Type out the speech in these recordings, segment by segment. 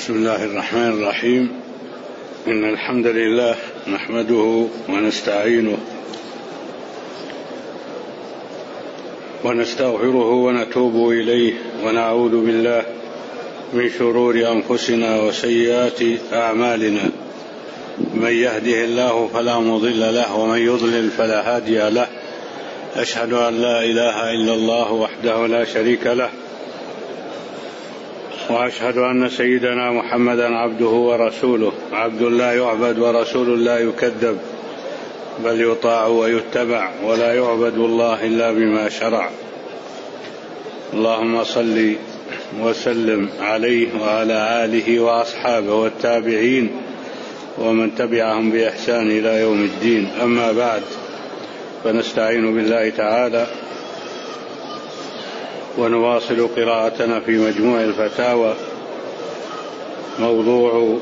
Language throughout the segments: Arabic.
بسم الله الرحمن الرحيم. إن الحمد لله نحمده ونستعينه ونستغفره ونتوب إليه ونعوذ بالله من شرور أنفسنا وسيئات أعمالنا. من يهده الله فلا مضل له ومن يضلل فلا هادي له. أشهد أن لا إله إلا الله وحده لا شريك له، وأشهد أن سيدنا محمدا عبده ورسوله، عبد لا يعبد ورسول لا يكذب، بل يطاع ويتبع، ولا يعبد الله إلا بما شرع. اللهم صل وسلم عليه وعلى آله وأصحابه والتابعين ومن تبعهم بإحسان إلى يوم الدين. أما بعد، فنستعين بالله تعالى ونواصل قراءتنا في مجموع الفتاوى. موضوع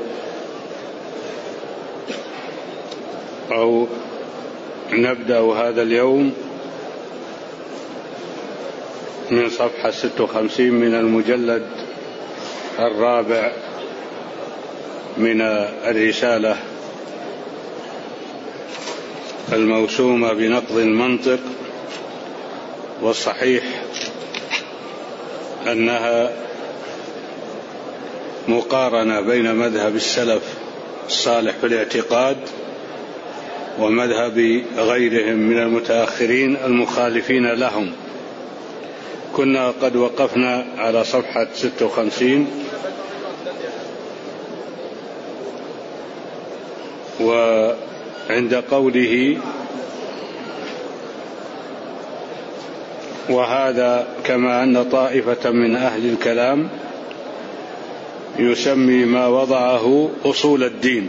أو نبدأ هذا اليوم من صفحة 56 من المجلد الرابع من الرسالة الموسومة بنقض المنطق. والصحيح أنها مقارنة بين مذهب السلف الصالح في الاعتقاد ومذهب غيرهم من المتأخرين المخالفين لهم. كنا قد وقفنا على صفحة 56 وعند قوله: وهذا كما أن طائفة من أهل الكلام يسمي ما وضعه أصول الدين،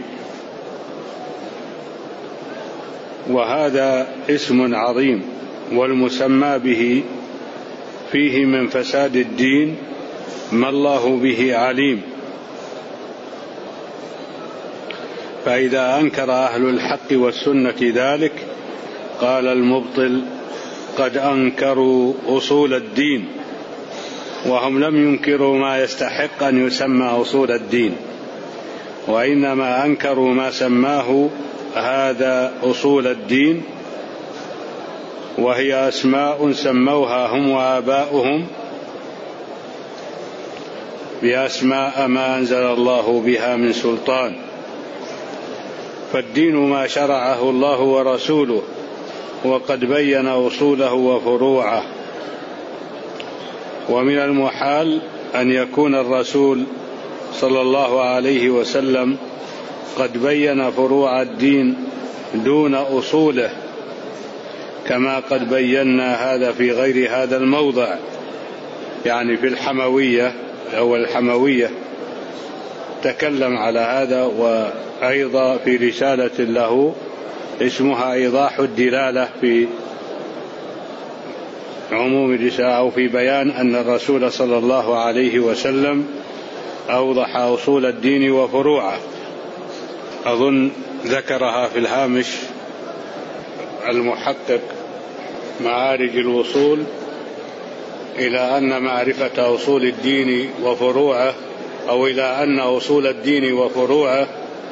وهذا اسم عظيم، والمسمى به فيه من فساد الدين ما الله به عليم. فإذا أنكر أهل الحق والسنة ذلك قال المبطل: قد أنكروا أصول الدين، وهم لم ينكروا ما يستحق أن يسمى أصول الدين، وإنما أنكروا ما سماه هذا أصول الدين، وهي أسماء سموها هم وآباؤهم بأسماء ما أنزل الله بها من سلطان. فالدين ما شرعه الله ورسوله، وقد بين أصوله وفروعه. ومن المحال أن يكون الرسول صلى الله عليه وسلم قد بين فروع الدين دون أصوله، كما قد بينا هذا في غير هذا الموضع، يعني في الحموية أو الحموية تكلم على هذا، وأيضا في رسالة له اسمها إيضاح الدلالة في عموم الرسالة، أو في بيان أن الرسول صلى الله عليه وسلم أوضح أصول الدين وفروعه. أظن ذكرها في الهامش المحقق معارج الوصول إلى أن معرفة أصول الدين وفروعه، أو إلى أن أصول الدين وفروعه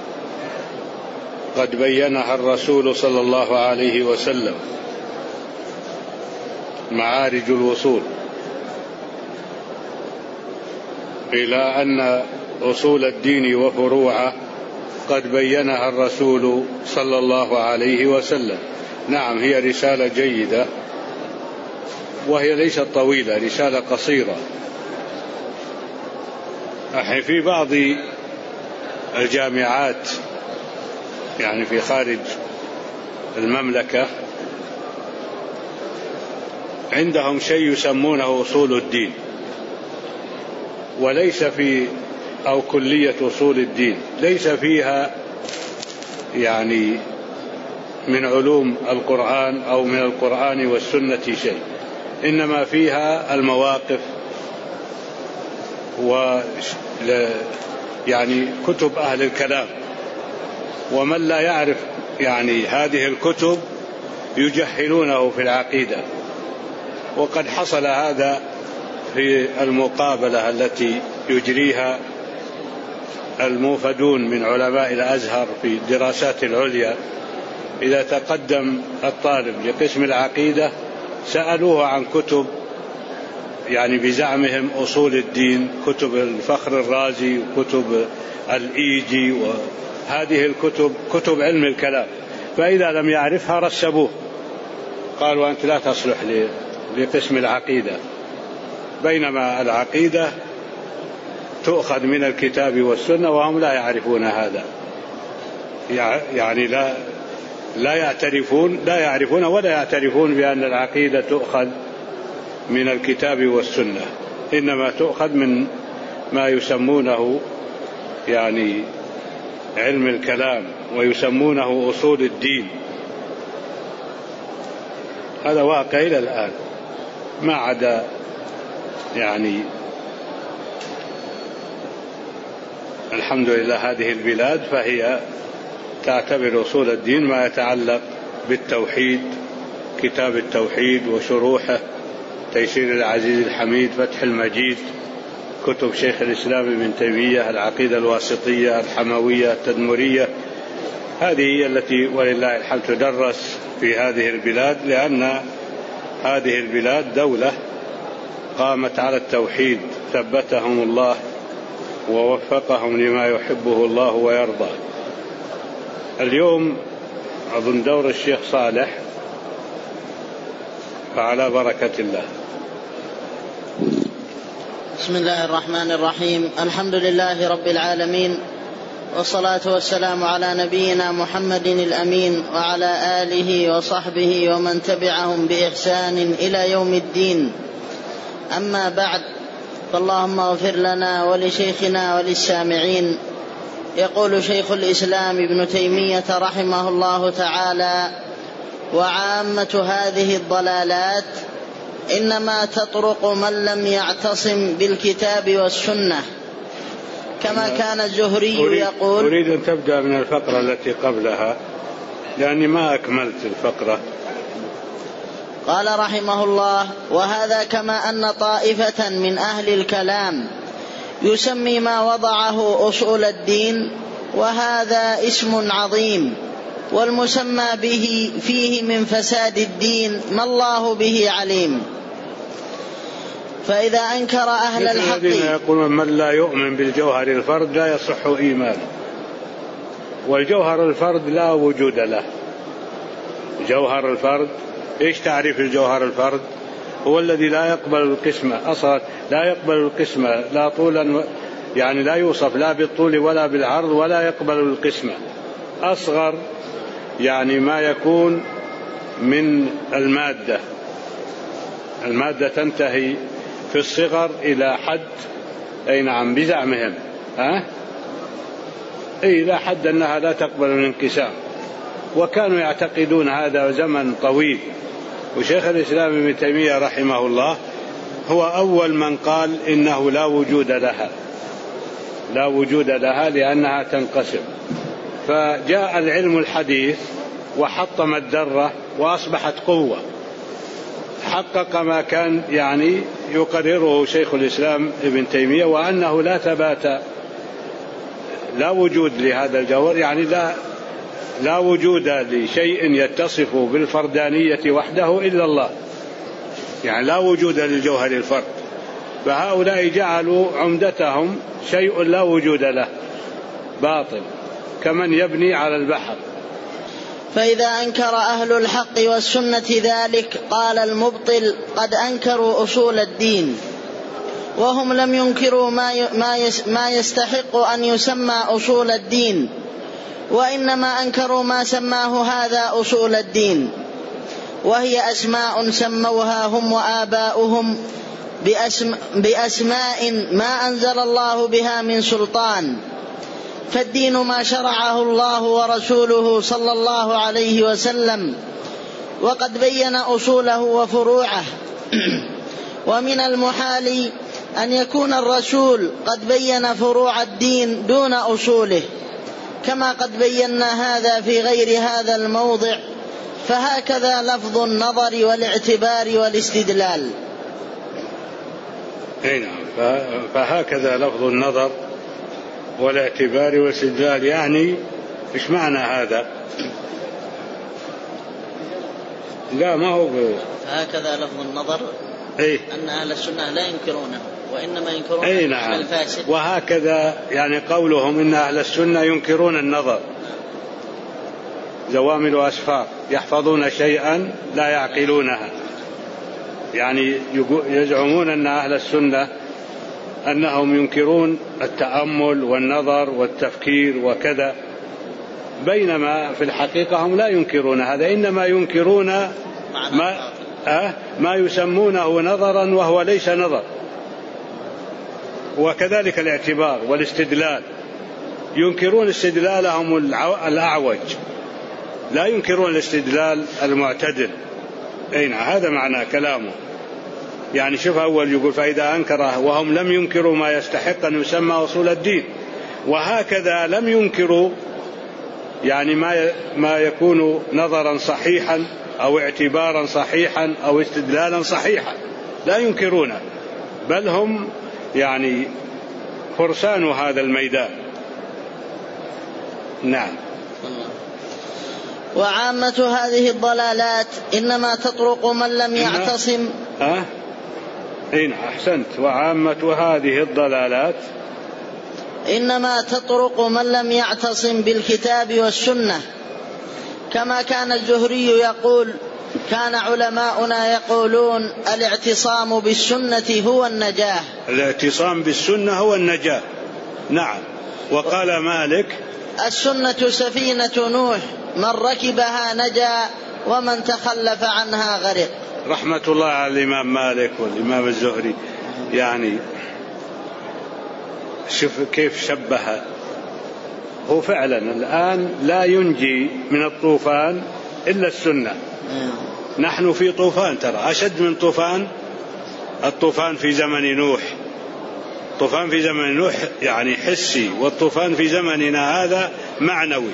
قد بينها الرسول صلى الله عليه وسلم. معارج الوصول إلى أن أصول الدين وفروعه قد بينها الرسول صلى الله عليه وسلم. نعم، هي رسالة جيدة، وهي ليست طويلة، رسالة قصيرة. في بعض الجامعات يعني في خارج المملكة عندهم شيء يسمونه أصول الدين، وليس في أو كلية أصول الدين ليس فيها يعني من علوم القرآن أو من القرآن والسنة شيء، إنما فيها المواقف يعني كتب أهل الكلام. ومن لا يعرف يعني هذه الكتب يجهلونه في العقيدة. وقد حصل هذا في المقابلة التي يجريها الموفدون من علماء الأزهر في الدراسات العليا إذا تقدم الطالب لقسم العقيدة سألوه عن كتب يعني بزعمهم أصول الدين، كتب الفخر الرازي وكتب الإيجي، وهذه الكتب كتب علم الكلام، فإذا لم يعرفها رسبوه، قالوا أنت لا تصلح لقسم العقيدة، بينما العقيدة تؤخذ من الكتاب والسنة وهم لا يعرفون هذا، يعني لا يعرفون ولا يعترفون بأن العقيدة تؤخذ من الكتاب والسنة، إنما تؤخذ من ما يسمونه يعني علم الكلام ويسمونه أصول الدين. هذا واقع إلى الآن، ما عدا يعني الحمد لله هذه البلاد فهي تعتبر أصول الدين ما يتعلق بالتوحيد، كتاب التوحيد وشروحه، تيسير العزيز الحميد، فتح المجيد، كتب شيخ الإسلام ابن تيمية، العقيدة الواسطية، الحموية، التدمرية، هذه هي التي ولله الحمد تدرس في هذه البلاد، لأن هذه البلاد دولة قامت على التوحيد، ثبتهم الله ووفقهم لما يحبه الله ويرضى. اليوم أظن دور الشيخ صالح، فعلى بركة الله. بسم الله الرحمن الرحيم، الحمد لله رب العالمين، والصلاة والسلام على نبينا محمد الأمين وعلى آله وصحبه ومن تبعهم بإحسان إلى يوم الدين. أما بعد، فاللهم اغفر لنا ولشيخنا وللسامعين. يقول شيخ الإسلام ابن تيمية رحمه الله تعالى: وعامة هذه الضلالات إنما تطرق من لم يعتصم بالكتاب والسنة، كما كان الزهري يقول. أريد أن تبدأ من الفقرة التي قبلها لأني ما أكملت الفقرة. قال رحمه الله: وهذا كما أن طائفة من أهل الكلام يسمي ما وضعه أصول الدين، وهذا اسم عظيم، والمسمى به فيه من فساد الدين ما الله به عليم. فإذا أنكر أهل الحق، الذين يقولون من لا يؤمن بالجوهر الفرد لا يصح إيمانه، والجوهر الفرد لا وجود له. جوهر الفرد، إيش تعريف الجوهر الفرد؟ هو الذي لا يقبل القسمة أصلا، لا يقبل القسمة لا طولا، يعني لا يوصف لا بالطول ولا بالعرض، ولا يقبل القسمة. أصغر يعني ما يكون من المادة تنتهي في الصغر إلى حد، أي نعم بزعمهم، إلى حد أنها لا تقبل الانقسام، وكانوا يعتقدون هذا زمن طويل. وشيخ الإسلام ابن تيمية رحمه الله هو أول من قال إنه لا وجود لها لأنها تنقسم. فجاء العلم الحديث وحطم الذرة وأصبحت قوة، حقق ما كان يعني يقرره شيخ الإسلام ابن تيمية، وأنه لا ثبات، لا وجود لهذا الجوهر، يعني لا وجود لشيء يتصف بالفردانية وحده إلا الله، يعني لا وجود للجوهر الفرد. فهؤلاء جعلوا عمدتهم شيء لا وجود له، باطل، كمن يبني على البحر. فإذا أنكر أهل الحق والسنة ذلك، قال المبطل: قد أنكروا أصول الدين، وهم لم ينكروا ما يستحق أن يسمى أصول الدين، وإنما أنكروا ما سماه هذا أصول الدين، وهي أسماء سموها هم وآباؤهم بأسماء ما أنزل الله بها من سلطان، فالدين ما شرعه الله ورسوله صلى الله عليه وسلم، وقد بين أصوله وفروعه. ومن المحال أن يكون الرسول قد بين فروع الدين دون أصوله، كما قد بينا هذا في غير هذا الموضع، فهكذا لفظ النظر والاعتبار والاعتبار والاستدلال، يعني إيش معنى هذا؟ لا ما هو هكذا لفظ النظر. إيه؟ أن أهل السنة لا ينكرونه وإنما ينكرون نعم. الفاسد. وهكذا يعني قولهم إن أهل السنة ينكرون النظر، زوامل أسفار يحفظون شيئا لا يعقلونها، يعني يزعمون أن أهل السنة أنهم ينكرون التأمل والنظر والتفكير وكذا، بينما في الحقيقة هم لا ينكرون هذا، إنما ينكرون ما يسمونه نظرا وهو ليس نظر. وكذلك الاعتبار والاستدلال، ينكرون استدلالهم الأعوج، لا ينكرون الاستدلال المعتدل. هذا معنى كلامه. يعني شوف أول يقول فإذا أنكره وهم لم ينكروا ما يستحق أن يسمى أصول الدين، وهكذا لم ينكروا يعني ما يكون نظرا صحيحا أو اعتبارا صحيحا أو استدلالا صحيحا، لا ينكرونه، بل هم يعني فرسان هذا الميدان. نعم. وعامة هذه الضلالات إنما تطرق من لم يعتصم. أحسنت. وعامة هذه الضلالات إنما تطرق من لم يعتصم بالكتاب والسنة، كما كان الزهري يقول: كان علماؤنا يقولون الاعتصام بالسنة هو النجاة. الاعتصام بالسنة هو النجاة. نعم. وقال مالك: السنة سفينة نوح، من ركبها نجا ومن تخلف عنها غرق. رحمة الله على الإمام مالك والإمام الزهري. يعني شوف كيف شبه. هو فعلا الآن لا ينجي من الطوفان إلا السنة. نحن في طوفان، ترى أشد من الطوفان في زمن نوح. الطوفان في زمن نوح يعني حسي، والطوفان في زمننا هذا معنوي.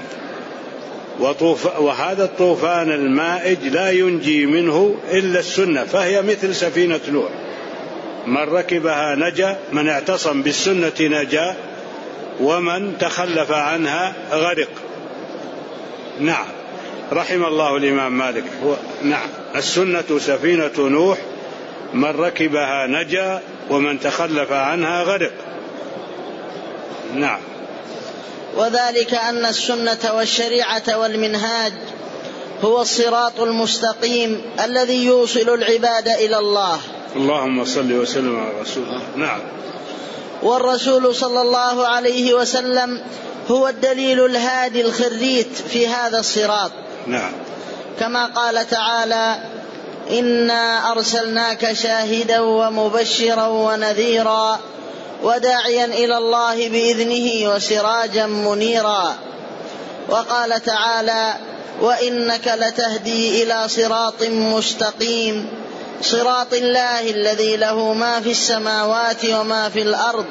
وهذا الطوفان المائج لا ينجي منه إلا السنة، فهي مثل سفينة نوح، من ركبها نجا، من اعتصم بالسنة نجا، ومن تخلف عنها غرق. نعم. رحم الله الإمام مالك. نعم. السنة سفينة نوح، من ركبها نجا ومن تخلف عنها غرق. نعم. وذلك أن السنة والشريعة والمنهاج هو الصراط المستقيم الذي يوصل العباد إلى الله. اللهم صل وسلم على رسول الله. نعم. والرسول صلى الله عليه وسلم هو الدليل الهادي الخريت في هذا الصراط. نعم. كما قال تعالى: إنا أرسلناك شاهدا ومبشرا ونذيرا وداعيا إلى الله بإذنه وسراجا منيرا. وقال تعالى: وإنك لتهدي إلى صراط مستقيم، صراط الله الذي له ما في السماوات وما في الأرض،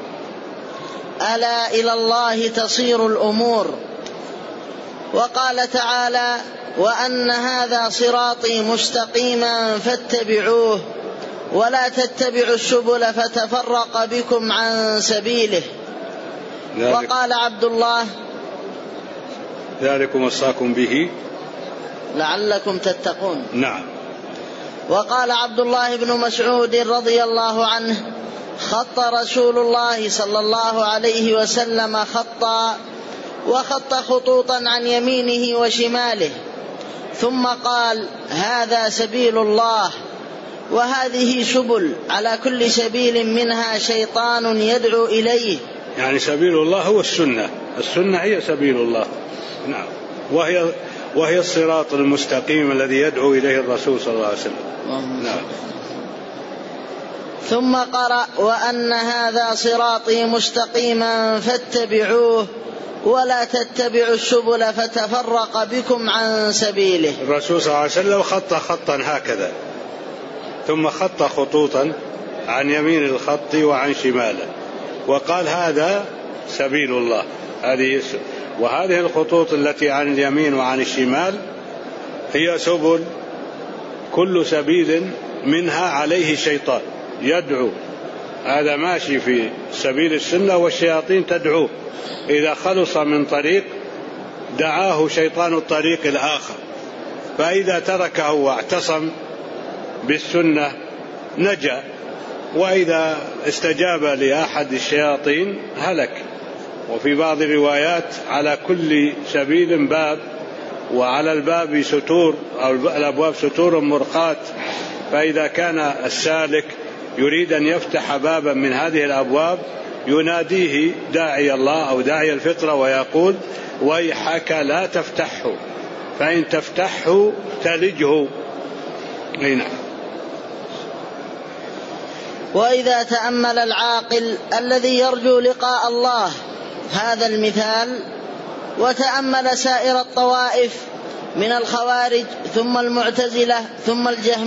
ألا إلى الله تصير الأمور. وقال تعالى: وأن هذا صراطي مستقيما فاتبعوه ولا تتبعوا السبل فتفرق بكم عن سبيله. وقال عبد الله: ذلكم وصاكم به لعلكم تتقون. نعم. وقال عبد الله بن مسعود رضي الله عنه: خط رسول الله صلى الله عليه وسلم خطا، وخط خطوطا عن يمينه وشماله، ثم قال: هذا سبيل الله، وهذه سبل، على كل سبيل منها شيطان يدعو إليه. يعني سبيل الله هو السنة هي سبيل الله. نعم. وهي الصراط المستقيم الذي يدعو إليه الرسول صلى الله عليه وسلم. نعم. ثم قرأ: وأن هذا صراطي مستقيما فاتبعوه ولا تتبعوا السبل فتفرق بكم عن سبيله. الرسول صلى الله عليه وسلم خط خطا هكذا، ثم خط خطوطا عن يمين الخط وعن شماله، وقال: هذا سبيل الله. وهذه الخطوط التي عن اليمين وعن الشمال هي سبل، كل سبيل منها عليه شيطان يدعو هذا ماشي في سبيل السنة والشياطين تدعوه، إذا خلص من طريق دعاه شيطان الطريق الآخر، فإذا تركه واعتصم بالسنة نجا، وإذا استجاب لأحد الشياطين هلك. وفي بعض الروايات على كل سبيل باب، وعلى الباب ستور أو الأبواب ستور مرقاة، فإذا كان السالك يريد أن يفتح بابا من هذه الأبواب يناديه داعي الله أو داعي الفطرة ويقول: ويحك لا تفتحه، فإن تفتحه تلجه. نعم. وإذا تأمل العاقل الذي يرجو لقاء الله هذا المثال، وتأمل سائر الطوائف من الخوارج ثم المعتزلة ثم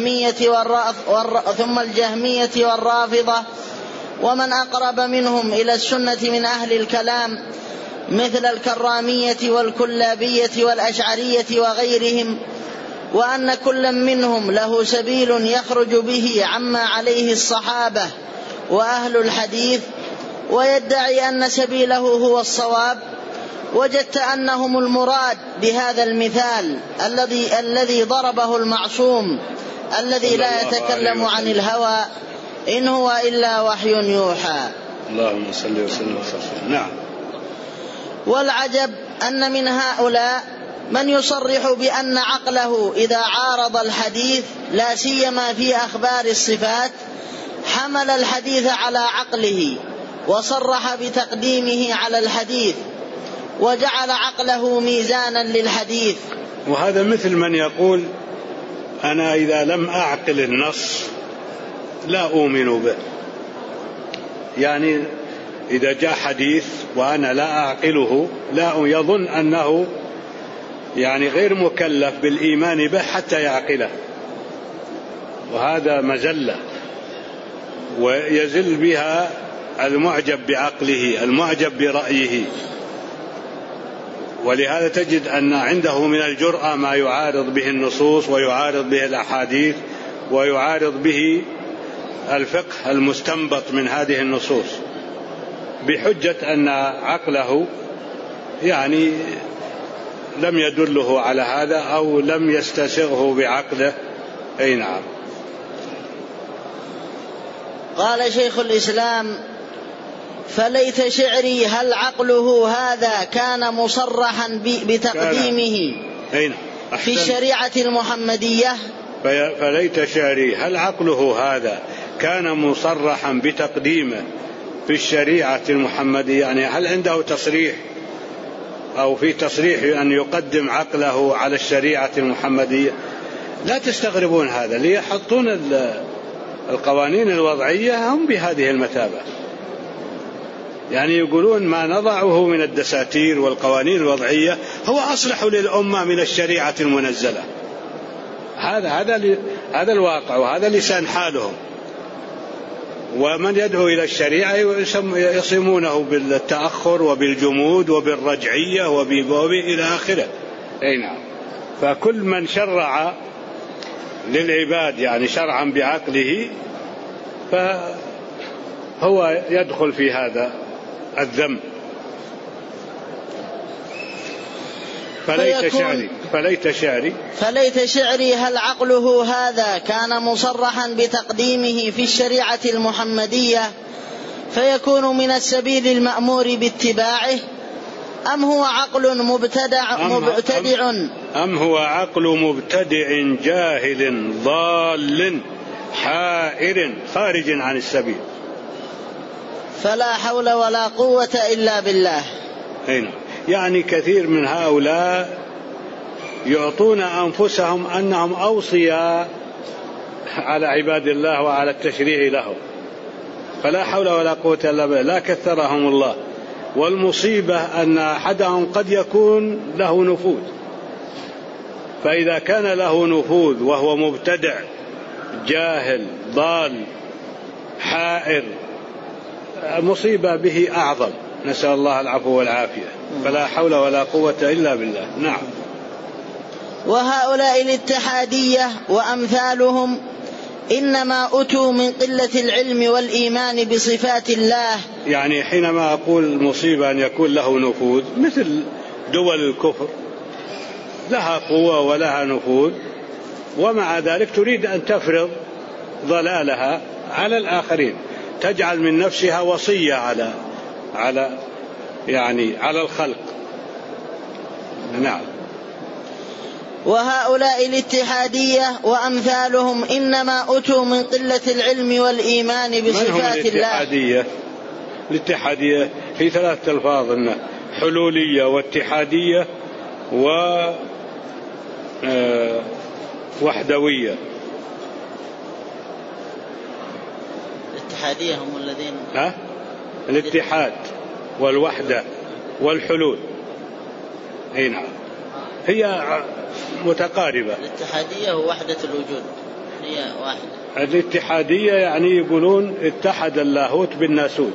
الجهمية والرافضة ومن أقرب منهم إلى السنة من أهل الكلام مثل الكرامية والكلابية والأشعرية وغيرهم، وأن كل منهم له سبيل يخرج به عما عليه الصحابة وأهل الحديث، ويدعي أن سبيله هو الصواب، وجدت أنهم المراد بهذا المثال الذي ضربه المعصوم الذي لا يتكلم عن الهوى إن هو إلا وحي يوحى. اللهم صل وسلم وسلم. نعم. والعجب أن من هؤلاء من يصرح بأن عقله إذا عارض الحديث لا سيما في أخبار الصفات حمل الحديث على عقله وصرح بتقديمه على الحديث وجعل عقله ميزانا للحديث. وهذا مثل من يقول: أنا إذا لم أعقل النص لا أؤمن به. يعني إذا جاء حديث وأنا لا أعقله لا يظن أنه يعني غير مكلف بالإيمان به حتى يعقله، وهذا مزلة ويزل بها المعجب بعقله المعجب برأيه. ولهذا تجد أن عنده من الجرأة ما يعارض به النصوص ويعارض به الأحاديث ويعارض به الفقه المستنبط من هذه النصوص بحجة أن عقله يعني لم يدله على هذا أو لم يستسغه بعقله. أي نعم. قال شيخ الإسلام: فليت شعري هل عقله هذا كان مصرحا بتقديمه في الشريعة المحمدية. فليت شعري هل عقله هذا كان مصرحا بتقديمه في الشريعة المحمدية، يعني هل عنده تصريح أو في تصريح أن يقدم عقله على الشريعة المحمدية. لا تستغربون هذا، ليحطون القوانين الوضعية هم بهذه المثابة، يعني يقولون ما نضعه من الدساتير والقوانين الوضعية هو أصلح للأمة من الشريعة المنزلة. هذا الواقع وهذا لسان حالهم. ومن يدعو إلى الشريعة يصمونه بالتأخر وبالجمود وبالرجعية إلى آخره. أي نعم. فكل من شرع للعباد يعني شرعا بعقله فهو يدخل في هذا الذنب. فليت شعري هل عقله هذا كان مصرحا بتقديمه في الشريعة المحمدية فيكون من السبيل المأمور باتباعه، أم هو عقل مبتدع أم هو عقل مبتدع جاهل ضال حائر خارج عن السبيل. فلا حول ولا قوة إلا بالله. يعني كثير من هؤلاء يعطون أنفسهم أنهم أوصياء على عباد الله وعلى التشريع لهم، فلا حول ولا قوة إلا بالله، لا كثرهم الله. والمصيبة أن أحدهم قد يكون له نفوذ، فإذا كان له نفوذ وهو مبتدع جاهل ضال حائر مصيبة به أعظم، نسأل الله العفو والعافية. فلا حول ولا قوة إلا بالله. نعم. وهؤلاء الاتحادية وأمثالهم إنما أتوا من قلة العلم والإيمان بصفات الله. يعني حينما أقول المصيبة أن يكون له نفوذ، مثل دول الكفر لها قوة ولها نفوذ، ومع ذلك تريد أن تفرض ضلالها على الآخرين، تجعل من نفسها وصية على الخلق. نعم. وهؤلاء الاتحادية وأمثالهم إنما أتوا من قلة العلم والإيمان بصفات الله. الاتحادية في 3 ألفاظ: حلولية واتحادية ووحدوية. الاتحادية هم الذين الاتحاد والوحدة والحلول. نعم، هي متقاربة. الاتحادية هو وحدة الوجود، هي واحدة. الاتحادية يعني يقولون اتحد اللاهوت بالناسوت،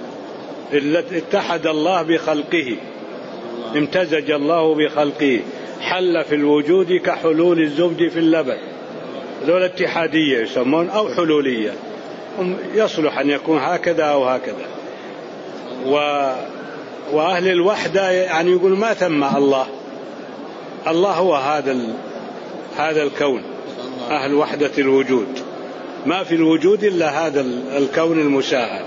اتحد الله بخلقه، امتزج الله بخلقه، حل في الوجود كحلول الزبد في اللبن. ذول اتحادية يسمون أو حلولية، يصلح أن يكون هكذا أو هكذا. وأهل الوحدة يعني يقول ما ثم الله هو هذا الكون، أهل وحدة الوجود، ما في الوجود إلا هذا الكون المشاهد.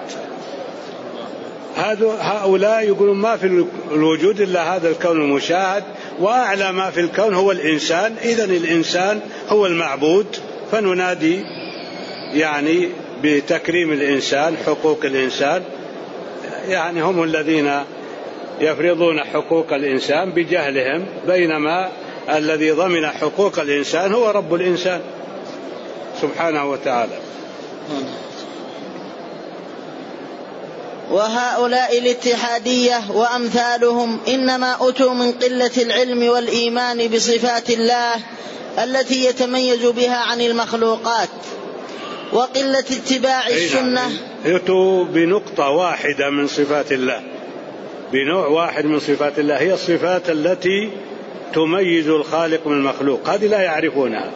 هؤلاء يقولون ما في الوجود إلا هذا الكون المشاهد، وأعلى ما في الكون هو الإنسان، إذن الإنسان هو المعبود، فننادي يعني بتكريم الإنسان، حقوق الإنسان. يعني هم الذين يفرضون حقوق الإنسان بجهلهم، بينما الذي ضمن حقوق الإنسان هو رب الإنسان سبحانه وتعالى. وهؤلاء الاتحادية وأمثالهم إنما أتوا من قلة العلم والإيمان بصفات الله التي يتميز بها عن المخلوقات، وقلة اتباع السنة. يأتوا بنقطة واحدة من صفات الله، بنوع واحد من صفات الله، هي الصفات التي تميز الخالق من المخلوق، هذه لا يعرفونها.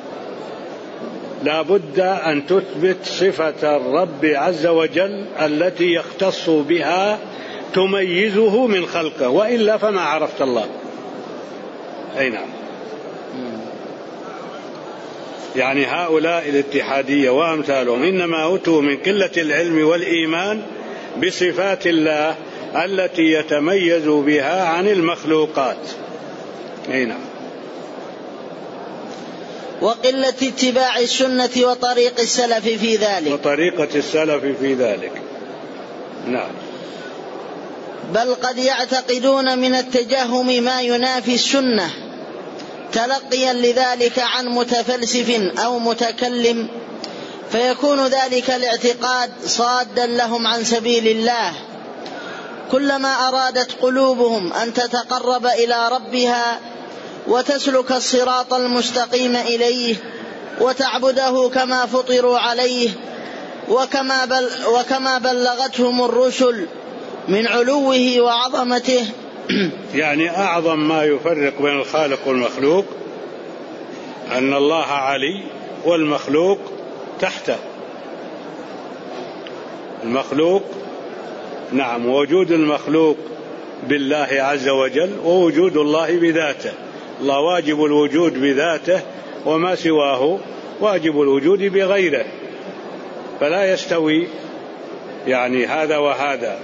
لا بد أن تثبت صفة الرب عز وجل التي يختص بها تميزه من خلقه، وإلا فما عرفت الله. أي نعم. يعني هؤلاء الاتحادية وأمثالهم إنما أتوا من قلة العلم والإيمان بصفات الله التي يتميز بها عن المخلوقات. أي نعم. وقلة اتباع السنة وطريق السلف في ذلك، وطريقة السلف في ذلك. نعم. بل قد يعتقدون من التجهم ما ينافي السنة تلقيا لذلك عن متفلسف أو متكلم، فيكون ذلك الاعتقاد صادا لهم عن سبيل الله. كلما أرادت قلوبهم أن تتقرب إلى ربها وتسلك الصراط المستقيم إليه وتعبده كما فطروا عليه وكما بلغتهم الرسل من علوه وعظمته. يعني أعظم ما يفرق بين الخالق والمخلوق أن الله علي والمخلوق تحته. المخلوق نعم، وجود المخلوق بالله عز وجل ووجود الله بذاته. الله واجب الوجود بذاته، وما سواه واجب الوجود بغيره، فلا يستوي يعني هذا وهذا.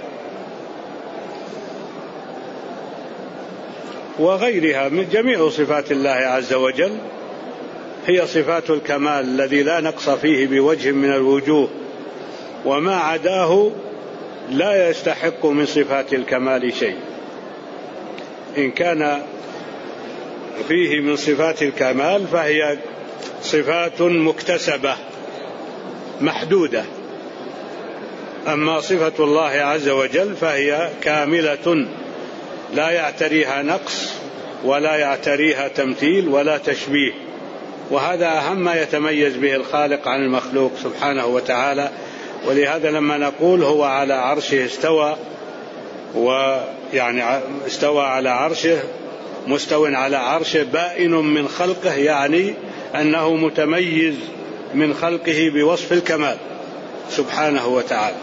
وغيرها من جميع صفات الله عز وجل هي صفات الكمال الذي لا نقص فيه بوجه من الوجوه، وما عداه لا يستحق من صفات الكمال شيء. إن كان فيه من صفات الكمال فهي صفات مكتسبة محدودة، أما صفة الله عز وجل فهي كاملة لا يعتريها نقص ولا يعتريها تمثيل ولا تشبيه، وهذا أهم ما يتميز به الخالق عن المخلوق سبحانه وتعالى. ولهذا لما نقول هو على عرشه استوى، ويعني استوى على عرشه، مستو على عرشه، بائن من خلقه، يعني أنه متميز من خلقه بوصف الكمال سبحانه وتعالى.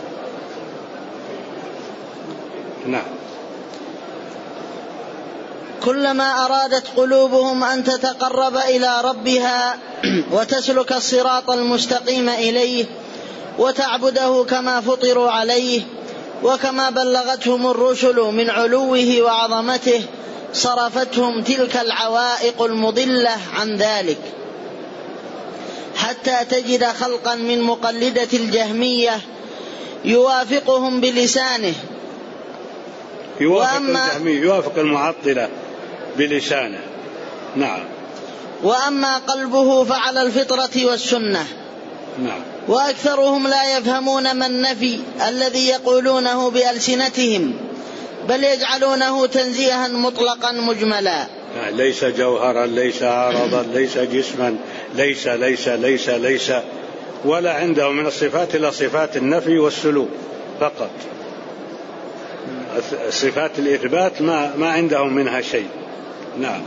نعم. كلما أرادت قلوبهم أن تتقرب إلى ربها وتسلك الصراط المستقيم إليه وتعبده كما فطروا عليه وكما بلغتهم الرسل من علوه وعظمته، صرفتهم تلك العوائق المضلة عن ذلك، حتى تجد خلقا من مقلدة الجهمية يوافقهم بلسانه، يوافق المعطلة بلسانه. نعم. وأما قلبه فعلى الفطرة والسنة. نعم. وأكثرهم لا يفهمون ما النفي الذي يقولونه بألسنتهم، بل يجعلونه تنزيها مطلقا مجملا، ليس جوهرا، ليس عرضا، ليس جسما، ليس ليس ليس ليس، ولا عندهم من الصفات إلا صفات النفي والسلوك فقط. صفات الإثبات ما عندهم منها شيء. نعم.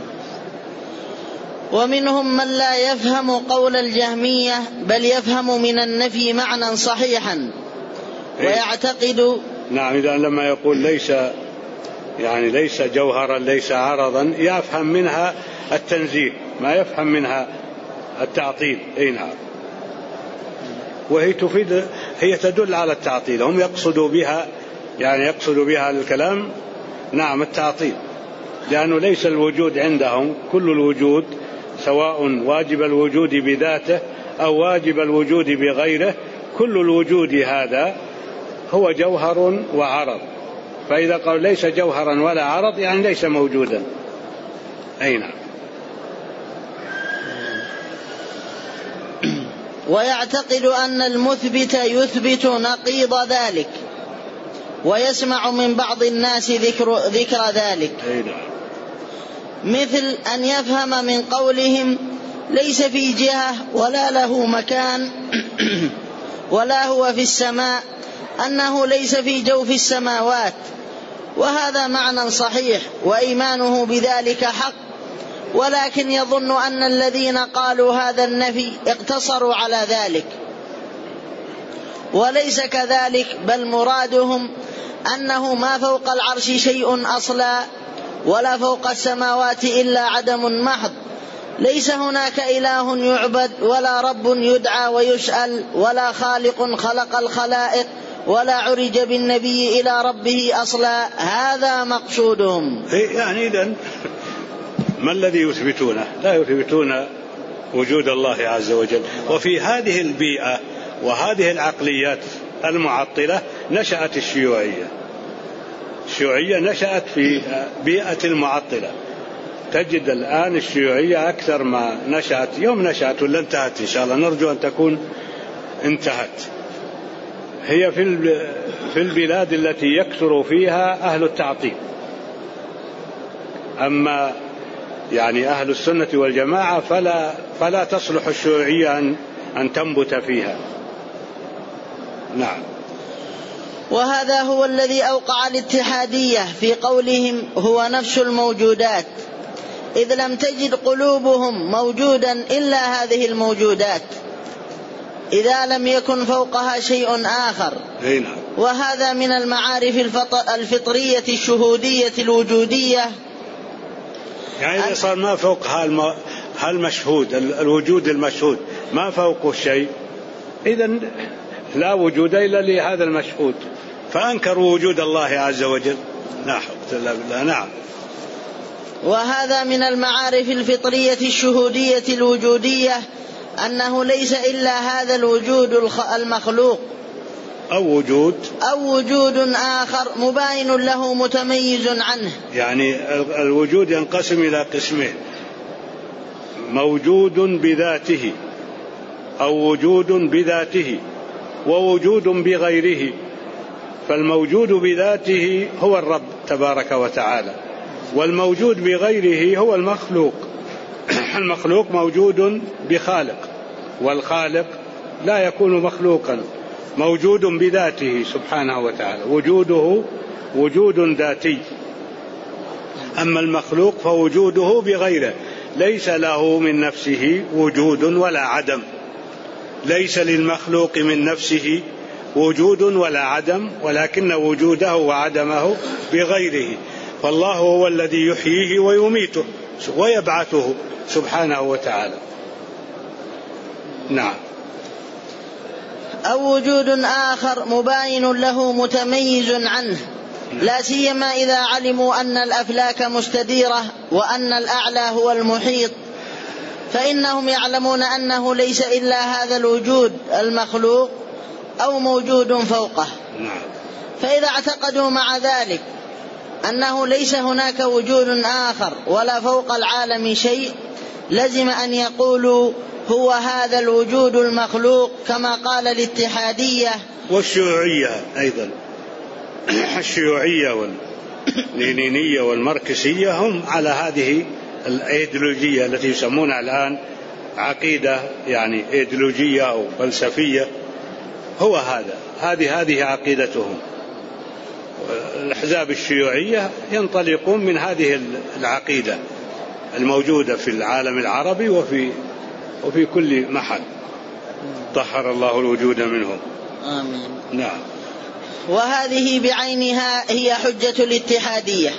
ومنهم من لا يفهم قول الجهمية، بل يفهم من النفي معنى صحيحا ويعتقد. نعم. إذا لما يقول ليس، يعني ليس جوهرا ليس عرضا، يفهم منها التنزيه، ما يفهم منها التعطيل. أي نعم. وهي تفيد، هي تدل على التعطيل. هم يقصدوا بها، يعني يقصدوا بها الكلام نعم التعطيل، لأنه ليس الوجود عندهم كل الوجود، سواء واجب الوجود بذاته أو واجب الوجود بغيره، كل الوجود هذا هو جوهر وعرض. فإذا قال ليس جوهرا ولا عرض يعني ليس موجودا. أي نعم. ويعتقد أن المثبت يثبت نقيض ذلك، ويسمع من بعض الناس ذكر ذلك. أي نعم. مثل أن يفهم من قولهم ليس في جهة ولا له مكان ولا هو في السماء أنه ليس في جوف السماوات، وهذا معنى صحيح وإيمانه بذلك حق، ولكن يظن أن الذين قالوا هذا النفي اقتصروا على ذلك، وليس كذلك، بل مرادهم أنه ما فوق العرش شيء أصلا ولا فوق السماوات إلا عدم محض، ليس هناك إله يعبد ولا رب يدعى ويسأل ولا خالق خلق الخلائق ولا عرج بالنبي إلى ربه أصلا. هذا مقصودهم. يعني إذن ما الذي يثبتونه؟ لا يثبتون وجود الله عز وجل. وفي هذه البيئة وهذه العقليات المعطلة نشأت الشيوعية. الشيوعية نشأت في بيئة المعطلة. تجد الآن الشيوعية أكثر ما نشأت، يوم نشأت ولا انتهت إن شاء الله، نرجو أن تكون انتهت. هي في البلاد التي يكثر فيها أهل التعطيل. أما يعني أهل السنة والجماعة فلا تصلح الشيوعية أن تنبت فيها. نعم. وهذا هو الذي أوقع الاتحادية في قولهم هو نفس الموجودات، إذ لم تجد قلوبهم موجودا إلا هذه الموجودات إذا لم يكن فوقها شيء آخر. وهذا من المعارف الفطرية الشهودية الوجودية، يعني إذا صار ما فوقها المشهود، الوجود المشهود ما فوقه شيء، إذن لا وجود إلا لهذا المشهود، فأنكروا وجود الله عز وجل. لا حول ولا قوة إلا بالله. نعم. وهذا من المعارف الفطرية الشهودية الوجودية أنه ليس إلا هذا الوجود المخلوق أو وجود آخر مباين له متميز عنه. يعني الوجود ينقسم إلى قسمين: موجود بذاته أو وجود بذاته ووجود بغيره. فالموجود بذاته هو الرب تبارك وتعالى، والموجود بغيره هو المخلوق. المخلوق موجود بخالق، والخالق لا يكون مخلوقا، موجود بذاته سبحانه وتعالى، وجوده وجود ذاتي. أما المخلوق فوجوده بغيره، ليس له من نفسه وجود ولا عدم، ليس للمخلوق من نفسه وجود ولا عدم، ولكن وجوده وعدمه بغيره، فالله هو الذي يحييه ويميته ويبعثه سبحانه وتعالى. نعم. أو وجود آخر مباين له متميز عنه، لا سيما إذا علموا أن الأفلاك مستديرة وأن الأعلى هو المحيط، فإنهم يعلمون أنه ليس إلا هذا الوجود المخلوق أو موجود فوقه. فإذا اعتقدوا مع ذلك أنه ليس هناك وجود آخر ولا فوق العالم شيء، لزم أن يقولوا هو هذا الوجود المخلوق، كما قال الاتحادية والشيوعية أيضا. الشيوعية واللينينية والماركسية هم على هذه الأيديولوجية التي يسمونها الآن عقيدة، يعني أيديولوجية أو فلسفية. هو هذه عقيدتهم. الأحزاب الشيوعية ينطلقون من هذه العقيدة الموجودة في العالم العربي وفي كل محل. طهر الله الوجود منهم. آمين. نعم. وهذه بعينها هي حجة الاتحادية،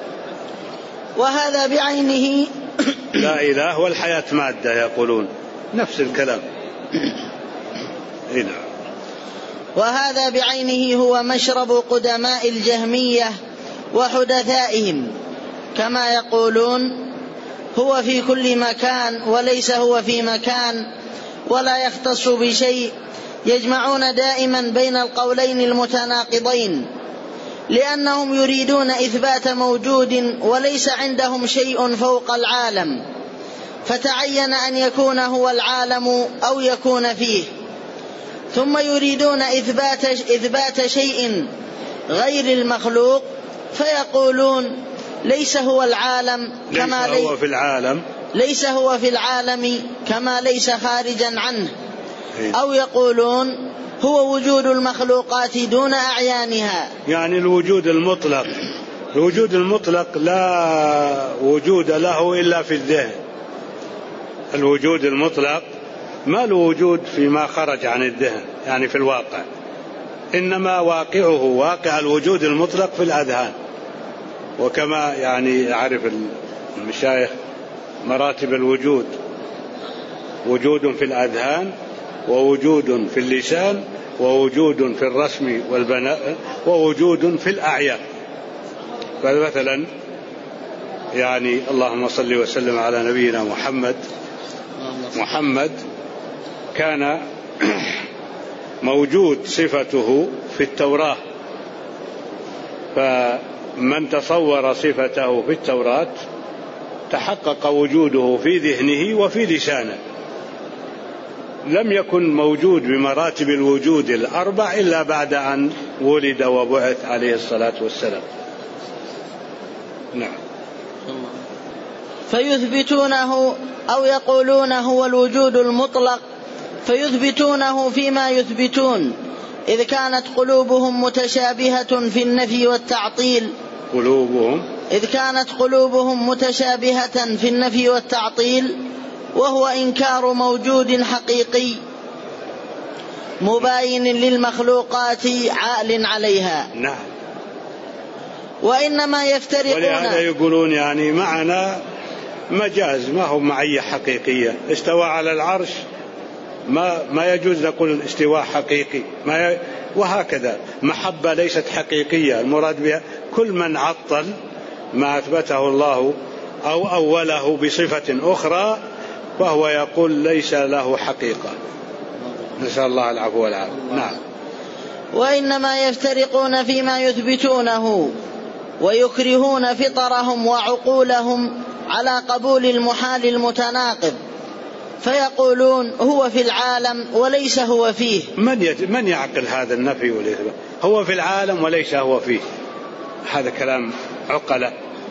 وهذا بعينه لا إله والحياة مادة، يقولون نفس الكلام. هنا. وهذا بعينه هو مشرب قدماء الجهمية وحدثائهم، كما يقولون هو في كل مكان وليس هو في مكان ولا يختص بشيء، يجمعون دائما بين القولين المتناقضين، لأنهم يريدون إثبات موجود وليس عندهم شيء فوق العالم، فتعين أن يكون هو العالم أو يكون فيه، ثم يريدون إثبات شيء غير المخلوق، فيقولون ليس هو العالم كما ليس هو في العالم كما ليس خارجا عنه، أو يقولون هو وجود المخلوقات دون أعيانها. يعني الوجود المطلق لا وجود له إلا في الذهن. الوجود المطلق ما له وجود فيما خرج عن الذهن، يعني في الواقع، إنما واقع الوجود المطلق في الأذهان. وكما يعني يعرف المشايخ مراتب الوجود: وجود في الأذهان، ووجود في اللسان، ووجود في الرسم والبناء، ووجود في الأعيان. فمثلا يعني اللهم صل وسلم على نبينا محمد كان موجود صفته في التوراة، فمن تصور صفته في التوراة تحقق وجوده في ذهنه وفي لسانه. لم يكن موجود بمراتب الوجود الأربع إلا بعد أن ولد وبعث عليه الصلاة والسلام. نعم. فيثبتونه أو يقولون هو الوجود المطلق، فيثبتونه فيما يثبتون، إذ كانت قلوبهم متشابهة في النفي والتعطيل. وهو إنكار موجود حقيقي مباين للمخلوقات عال عليها. نعم. وإنما يفترقون، ولهذا يقولون يعني معنا مجاز، ما هو معية حقيقية. استوى على العرش، ما يجوز نقول الاستواء حقيقي، وهكذا محبة ليست حقيقية المراد بها. كل من عطل ما أثبته الله أو أوله بصفة أخرى فهو يقول ليس له حقيقة. نسأل الله العفو والعافية. نعم. وإنما يفترقون فيما يثبتونه ويكرهون فطرهم وعقولهم على قبول المحال المتناقض، فيقولون هو في العالم وليس هو فيه. من يعقل هذا النفي والإثبات؟ هو في العالم وليس هو فيه، هذا كلام عقلة.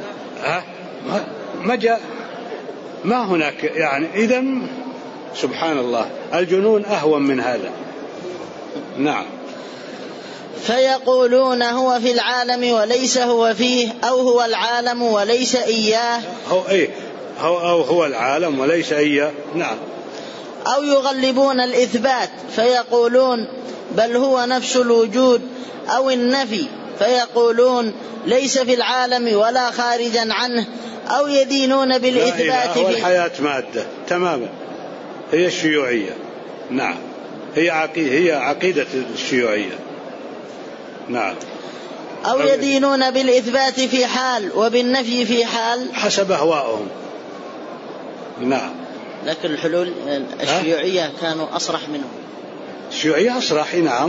ما هناك يعني. إذن سبحان الله، الجنون أهون من هذا. نعم. فيقولون هو في العالم وليس هو فيه، أو هو العالم وليس إياه. هو العالم وليس إياه. نعم. أو يغلبون الإثبات فيقولون بل هو نفس الوجود، أو النفي فيقولون ليس في العالم ولا خارجا عنه، أو يدينون بالإثبات والحياة مادة تماما. هي الشيوعية. نعم، هي عقيدة الشيوعية. نعم. أو يدينون بالإثبات في حال وبالنفي في حال حسب أهوائهم. نعم. لكن الحلول الشيوعية كانوا أصرح منهم. الشيوعية أصرح، نعم.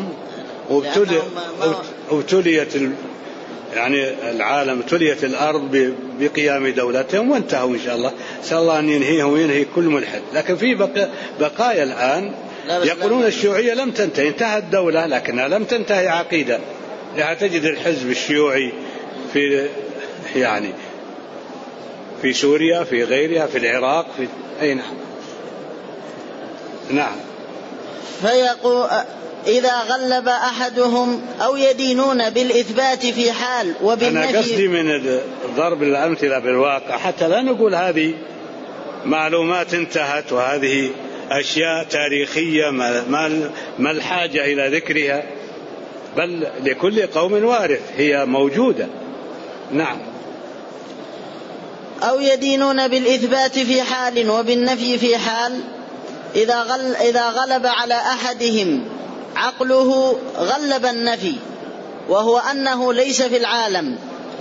وابتليت يعني العالم، ابتليت الأرض بقيام دولتهم وانتهوا إن شاء الله. نسأل الله أن ينهيهم وينهي كل ملحد. لكن في بقايا الآن يقولون الشيوعية لم تنتهي، انتهت الدولة لكنها لم تنتهي عقيدة. يعني تجد الحزب الشيوعي في سوريا، في غيرها، في العراق، في أين. نعم. فيقول إذا غلب أحدهم أو يدينون بالإثبات في حال وبالنفي. أنا قصدي من ضرب الأمثلة بالواقع حتى لا نقول هذه معلومات انتهت وهذه أشياء تاريخية ما الحاجة إلى ذكرها، بل لكل قوم وارث، هي موجودة. نعم. أو يدينون بالإثبات في حال وبالنفي في حال. إذا غلب على أحدهم عقله غلب النفي وهو أنه ليس في العالم،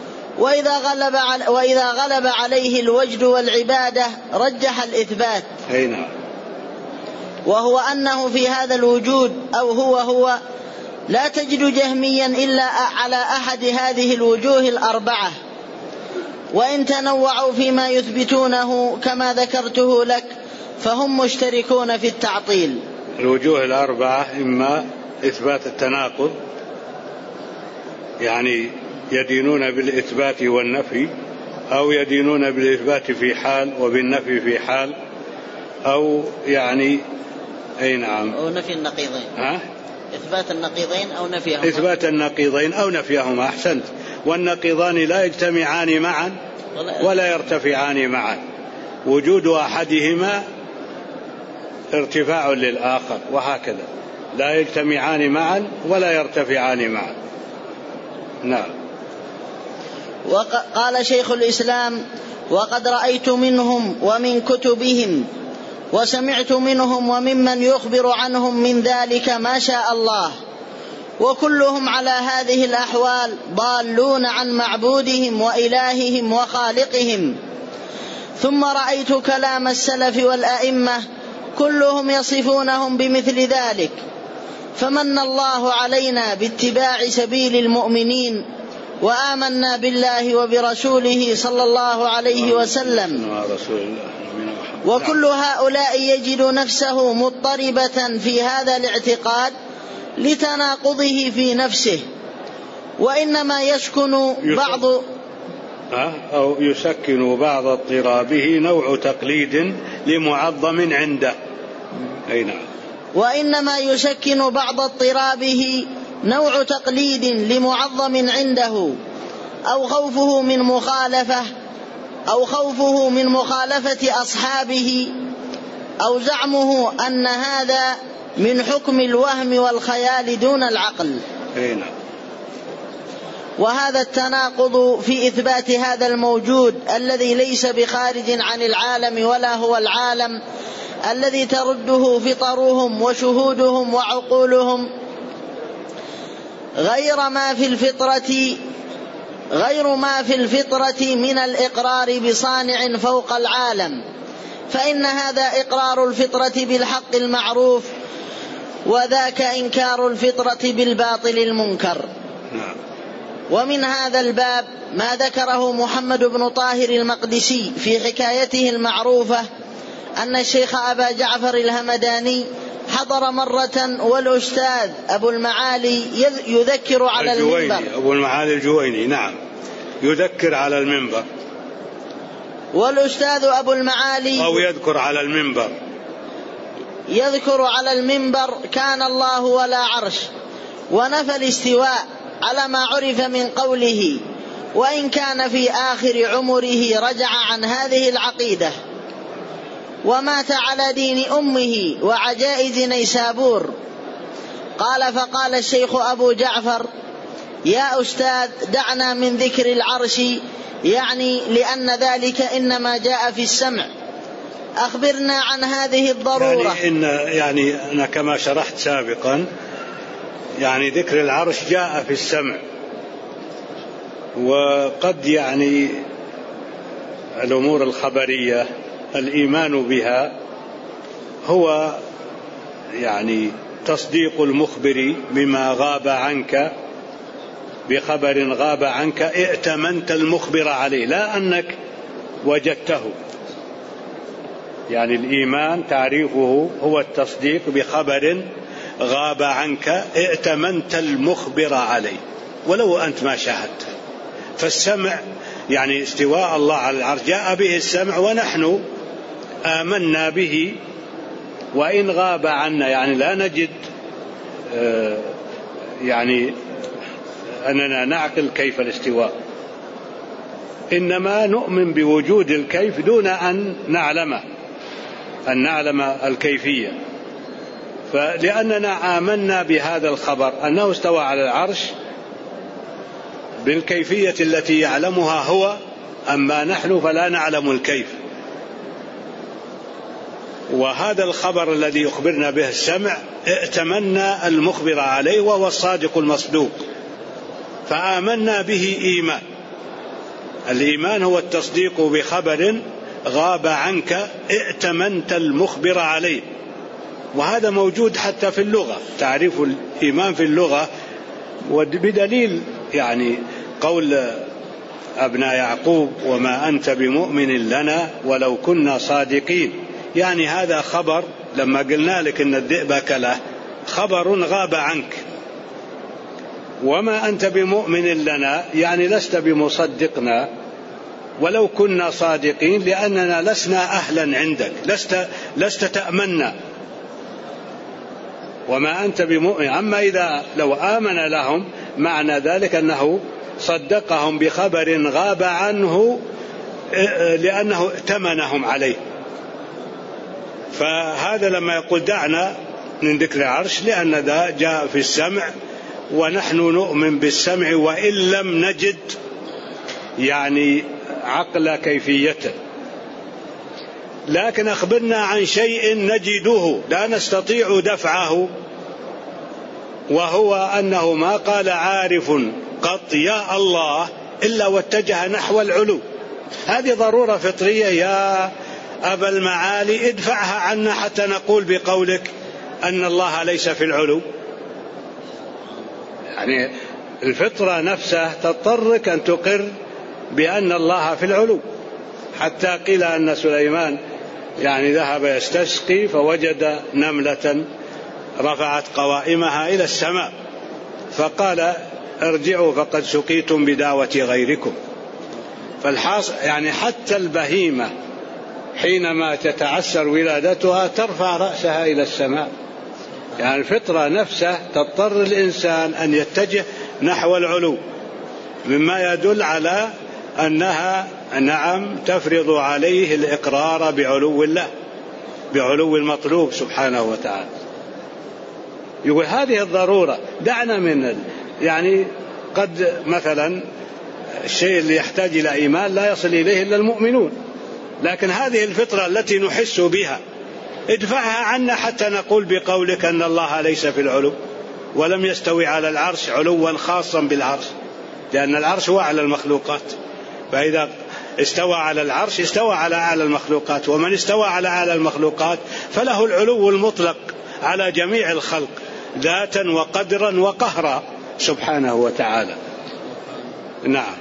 وإذا غلب عليه الوجد والعبادة رجح الإثبات. نعم. وهو أنه في هذا الوجود أو هو لا تجد جهميا إلا على أحد هذه الوجوه الأربعة، وإن تنوعوا فيما يثبتونه كما ذكرته لك فهم مشتركون في التعطيل. الوجوه الأربعة إما إثبات التناقض، يعني يدينون بالإثبات والنفي، أو يدينون بالإثبات في حال وبالنفي في حال، أو يعني نعم، أو نفي النقيضين. إثبات النقيضين أو نفيهما. إثبات النقيضين أو نفيهما. أحسنت. والنقيضان لا يجتمعان معا ولا يرتفعان معا، وجود أحدهما ارتفاع للآخر، وهكذا لا يجتمعان معا ولا يرتفعان معا. نعم. وقال شيخ الإسلام وقد رأيت منهم ومن كتبهم وسمعت منهم وممن يخبر عنهم من ذلك ما شاء الله، وكلهم على هذه الأحوال ضالون عن معبودهم وإلههم وخالقهم. ثم رأيت كلام السلف والأئمة كلهم يصفونهم بمثل ذلك، فمن الله علينا باتباع سبيل المؤمنين وآمنا بالله وبرسوله صلى الله عليه وسلم. وكل هؤلاء يجد نفسه مضطربة في هذا الاعتقاد لتناقضه في نفسه، وإنما يسكن بعض اضطرابه نوع تقليد لمعظم عنده. وإنما يسكن بعض اضطرابه نوع تقليد لمعظم عنده، أو خوفه من مخالفة أصحابه، أو زعمه أن هذا من حكم الوهم والخيال دون العقل. وهذا التناقض في إثبات هذا الموجود الذي ليس بخارج عن العالم ولا هو العالم الذي ترده فطرهم وشهودهم وعقولهم، غير ما في الفطرة من الإقرار بصانع فوق العالم، فإن هذا إقرار الفطرة بالحق المعروف، وذاك إنكار الفطرة بالباطل المنكر. ومن هذا الباب ما ذكره محمد بن طاهر المقدسي في حكايته المعروفة أن الشيخ أبا جعفر الهمداني حضر مرة والأستاذ أبو المعالي يذكر على المنبر. أبو المعالي الجويني، نعم، يذكر على المنبر. والأستاذ أبو المعالي أو يذكر على المنبر كان الله ولا عرش، ونفى الاستواء على ما عرف من قوله، وإن كان في آخر عمره رجع عن هذه العقيدة. ومات على دين أمه وعجائز نيسابور. قال فقال الشيخ أبو جعفر: يا أستاذ دعنا من ذكر العرش، يعني لأن ذلك إنما جاء في السمع، أخبرنا عن هذه الضرورة. يعني أنا كما شرحت سابقا، يعني ذكر العرش جاء في السمع، وقد يعني الأمور الخبرية الإيمان بها هو يعني تصديق المخبر بما غاب عنك، بخبر غاب عنك ائتمنت المخبر عليه، لا أنك وجدته. يعني الإيمان تعريفه هو التصديق بخبر غاب عنك ائتمنت المخبر عليه ولو أنت ما شاهدته. فالسمع يعني استواء الله على العرش جاء به السمع، ونحن آمنا به وإن غاب عنا، يعني لا نجد يعني أننا نعقل كيف الاستواء، إنما نؤمن بوجود الكيف دون أن نعلم الكيفية. فلأننا آمنا بهذا الخبر أنه استوى على العرش بالكيفية التي يعلمها هو، أما نحن فلا نعلم الكيف. وهذا الخبر الذي يخبرنا به السمع ائتمنا المخبر عليه وهو الصادق المصدوق، فآمنا به إيمان. الإيمان هو التصديق بخبر غاب عنك ائتمنت المخبر عليه، وهذا موجود حتى في اللغة، تعريف الإيمان في اللغة، وبدليل يعني قول أبناء يعقوب: وما أنت بمؤمن لنا ولو كنا صادقين. يعني هذا خبر، لما قلنا لك إن الذئب أكله، خبر غاب عنك. وما أنت بمؤمن لنا يعني لست بمصدقنا ولو كنا صادقين، لأننا لسنا أهلا عندك، لست تأمنا. وما أنت بمؤمن. أما إذا لو آمن لهم معنى ذلك أنه صدقهم بخبر غاب عنه لأنه ائتمنهم عليه. فهذا لما يقول دعنا من ذكر العرش، لأن ذا جاء في السمع، ونحن نؤمن بالسمع وإن لم نجد يعني عقل كيفيته. لكن أخبرنا عن شيء نجده لا نستطيع دفعه، وهو أنه ما قال عارف قط يا الله إلا واتجه نحو العلو. هذه ضرورة فطرية يا أبا المعالي، ادفعها عنا حتى نقول بقولك أن الله ليس في العلو. يعني الفطرة نفسها تضطرك أن تقر بأن الله في العلو. حتى قيل أن سليمان يعني ذهب يستسقي فوجد نملة رفعت قوائمها إلى السماء، فقال ارجعوا فقد سقيتم بدعوة غيركم. فالحاصل يعني حتى البهيمة حينما تتعسر ولادتها ترفع رأسها إلى السماء. يعني الفطرة نفسها تضطر الإنسان أن يتجه نحو العلو، مما يدل على أنها نعم تفرض عليه الإقرار بعلو الله، بعلو المطلوب سبحانه وتعالى. يقول هذه الضرورة دعنا من يعني قد مثلا الشيء اللي يحتاج إلى إيمان لا يصل إليه إلا المؤمنون، لكن هذه الفطرة التي نحس بها ادفعها عنا حتى نقول بقولك أن الله ليس في العلو ولم يستوي على العرش علوا خاصا بالعرش، لأن العرش هو أعلى المخلوقات، فإذا استوى على العرش استوى على أعلى المخلوقات، ومن استوى على أعلى المخلوقات فله العلو المطلق على جميع الخلق ذاتا وقدرا وقهرا سبحانه وتعالى. نعم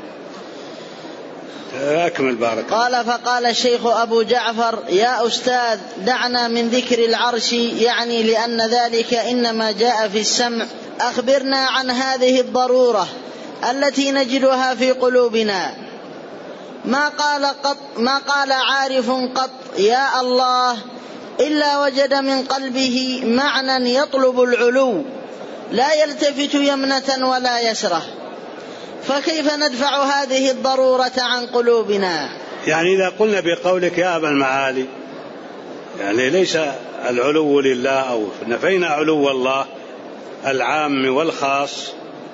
أكمل بارك. قال فقال الشيخ أبو جعفر: يا أستاذ دعنا من ذكر العرش، يعني لأن ذلك إنما جاء في السمع، أخبرنا عن هذه الضرورة التي نجدها في قلوبنا. ما قال عارف قط يا الله إلا وجد من قلبه معنى يطلب العلو، لا يلتفت يمنة ولا يسرة، فكيف ندفع هذه الضرورة عن قلوبنا؟ يعني إذا قلنا بقولك يا أبا المعالي يعني ليس العلو لله، أو نفينا علو الله العام والخاص،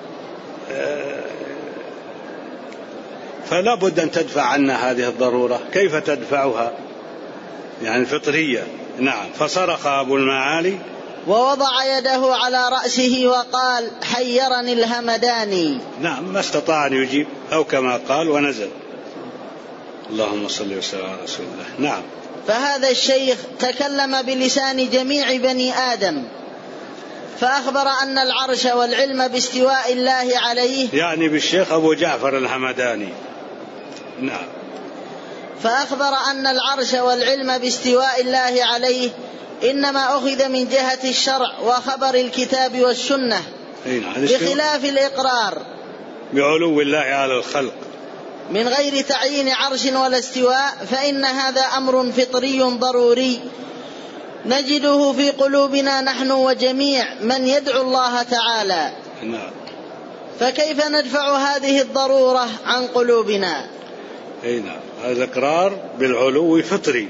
فلا بد أن تدفع عنا هذه الضرورة. كيف تدفعها؟ يعني فطرية. نعم. فصرخ أبو المعالي ووضع يده على رأسه وقال: حيرني الهمداني. نعم، ما استطاع أن يجيب، أو كما قال ونزل. اللهم صل وسلم على رسول الله. نعم. فهذا الشيخ تكلم بلسان جميع بني آدم، فأخبر أن العرش والعلم باستواء الله عليه، يعني بالشيخ أبو جعفر الهمداني. نعم. فأخبر أن العرش والعلم باستواء الله عليه إنما أخذ من جهة الشرع وخبر الكتاب والسنة، بخلاف الإقرار بعلو الله على الخلق من غير تعيين عرش ولا استواء، فإن هذا أمر فطري ضروري نجده في قلوبنا نحن وجميع من يدعو الله تعالى. نعم. فكيف ندفع هذه الضرورة عن قلوبنا؟ نعم. هذا الإقرار بالعلو فطري.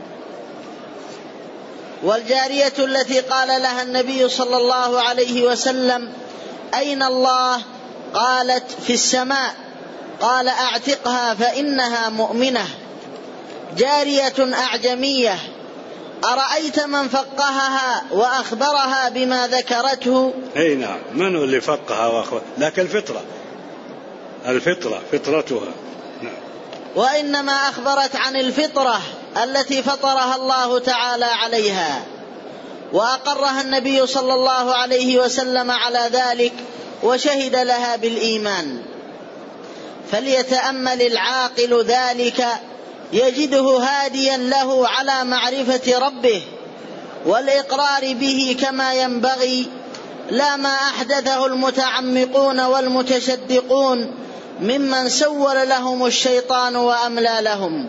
والجارية التي قال لها النبي صلى الله عليه وسلم: أين الله؟ قالت: في السماء. قال: أعتقها فإنها مؤمنة. جارية أعجمية، أرأيت من فقهها وأخبرها بما ذكرته؟ نعم. من هو اللي فقهها وأخبرها؟ لكن الفطرة فطرتها. نعم. وإنما أخبرت عن الفطرة التي فطرها الله تعالى عليها، وأقرها النبي صلى الله عليه وسلم على ذلك، وشهد لها بالإيمان. فليتأمل العاقل ذلك، يجده هاديا له على معرفة ربه والإقرار به كما ينبغي، لا ما أحدثه المتعمقون والمتشدقون ممن سول لهم الشيطان وأملى لهم.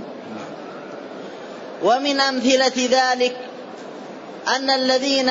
ومن أمثلة ذلك أن الذين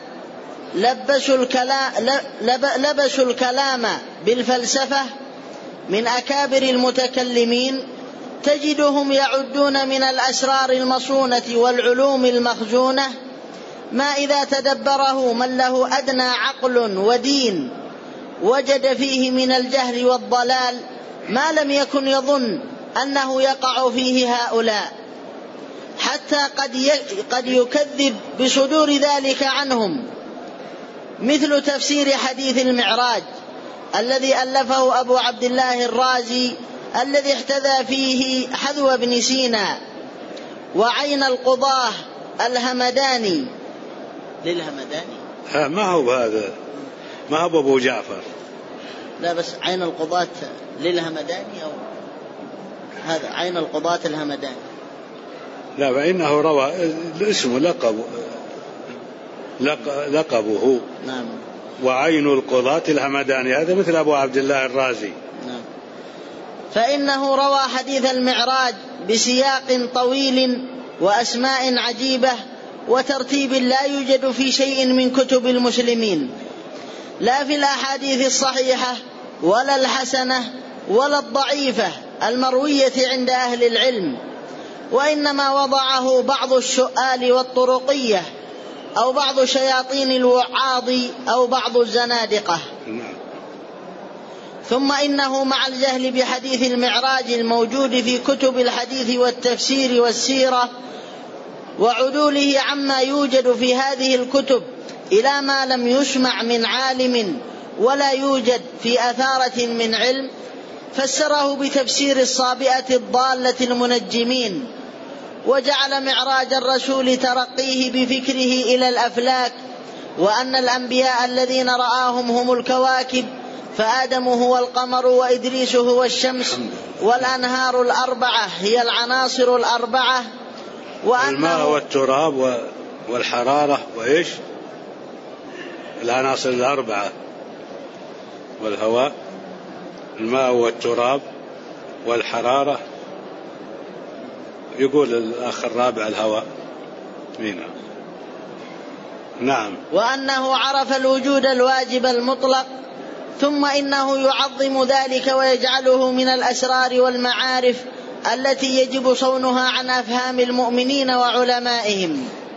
لبسوا الكلام بالفلسفة من أكابر المتكلمين، تجدهم يعدون من الأسرار المصونة والعلوم المخزونة ما إذا تدبره من له أدنى عقل ودين وجد فيه من الجهل والضلال ما لم يكن يظن أنه يقع فيه هؤلاء، حتى قد يكذب بصدور ذلك عنهم، مثل تفسير حديث المعراج الذي ألفه أبو عبد الله الرازي، الذي احتذى فيه حذو ابن سينا، وعين القضاة الهمداني للهمداني. ما هو هذا، ما هو أبو جعفر، لا بس عين القضاة للهمداني، أو هذا عين القضاة الهمداني. لا، فإنه روى اسمه لقبه. نعم. وعين القضاة الهمداني، هذا مثل أبو عبد الله الرازي. نعم. فإنه روى حديث المعراج بسياق طويل وأسماء عجيبة وترتيب لا يوجد في شيء من كتب المسلمين، لا في الأحاديث الصحيحة ولا الحسنة ولا الضعيفة المروية عند أهل العلم، وإنما وضعه بعض السؤال والطرقية، أو بعض شياطين الوعاظ، أو بعض الزنادقة. ثم إنه مع الجهل بحديث المعراج الموجود في كتب الحديث والتفسير والسيرة، وعدوله عما يوجد في هذه الكتب إلى ما لم يسمع من عالم ولا يوجد في أثارة من علم، فسره بتفسير الصابئة الضالة المنجمين، وجعل معراج الرسول ترقيه بفكره إلى الأفلاك، وأن الأنبياء الذين رآهم هم الكواكب، فآدم هو القمر وإدريس هو الشمس، والأنهار الأربعة هي العناصر الأربعة، الماء والتراب والحرارة وإيش العناصر الأربعة، والهواء، الماء والتراب والحرارة، يقول الأخ الرابع الهواء. نعم. وأنه عرف الوجود الواجب المطلق، ثم إنه يعظم ذلك ويجعله من الأسرار والمعارف التي يجب صونها عن أفهام المؤمنين وعلمائهم.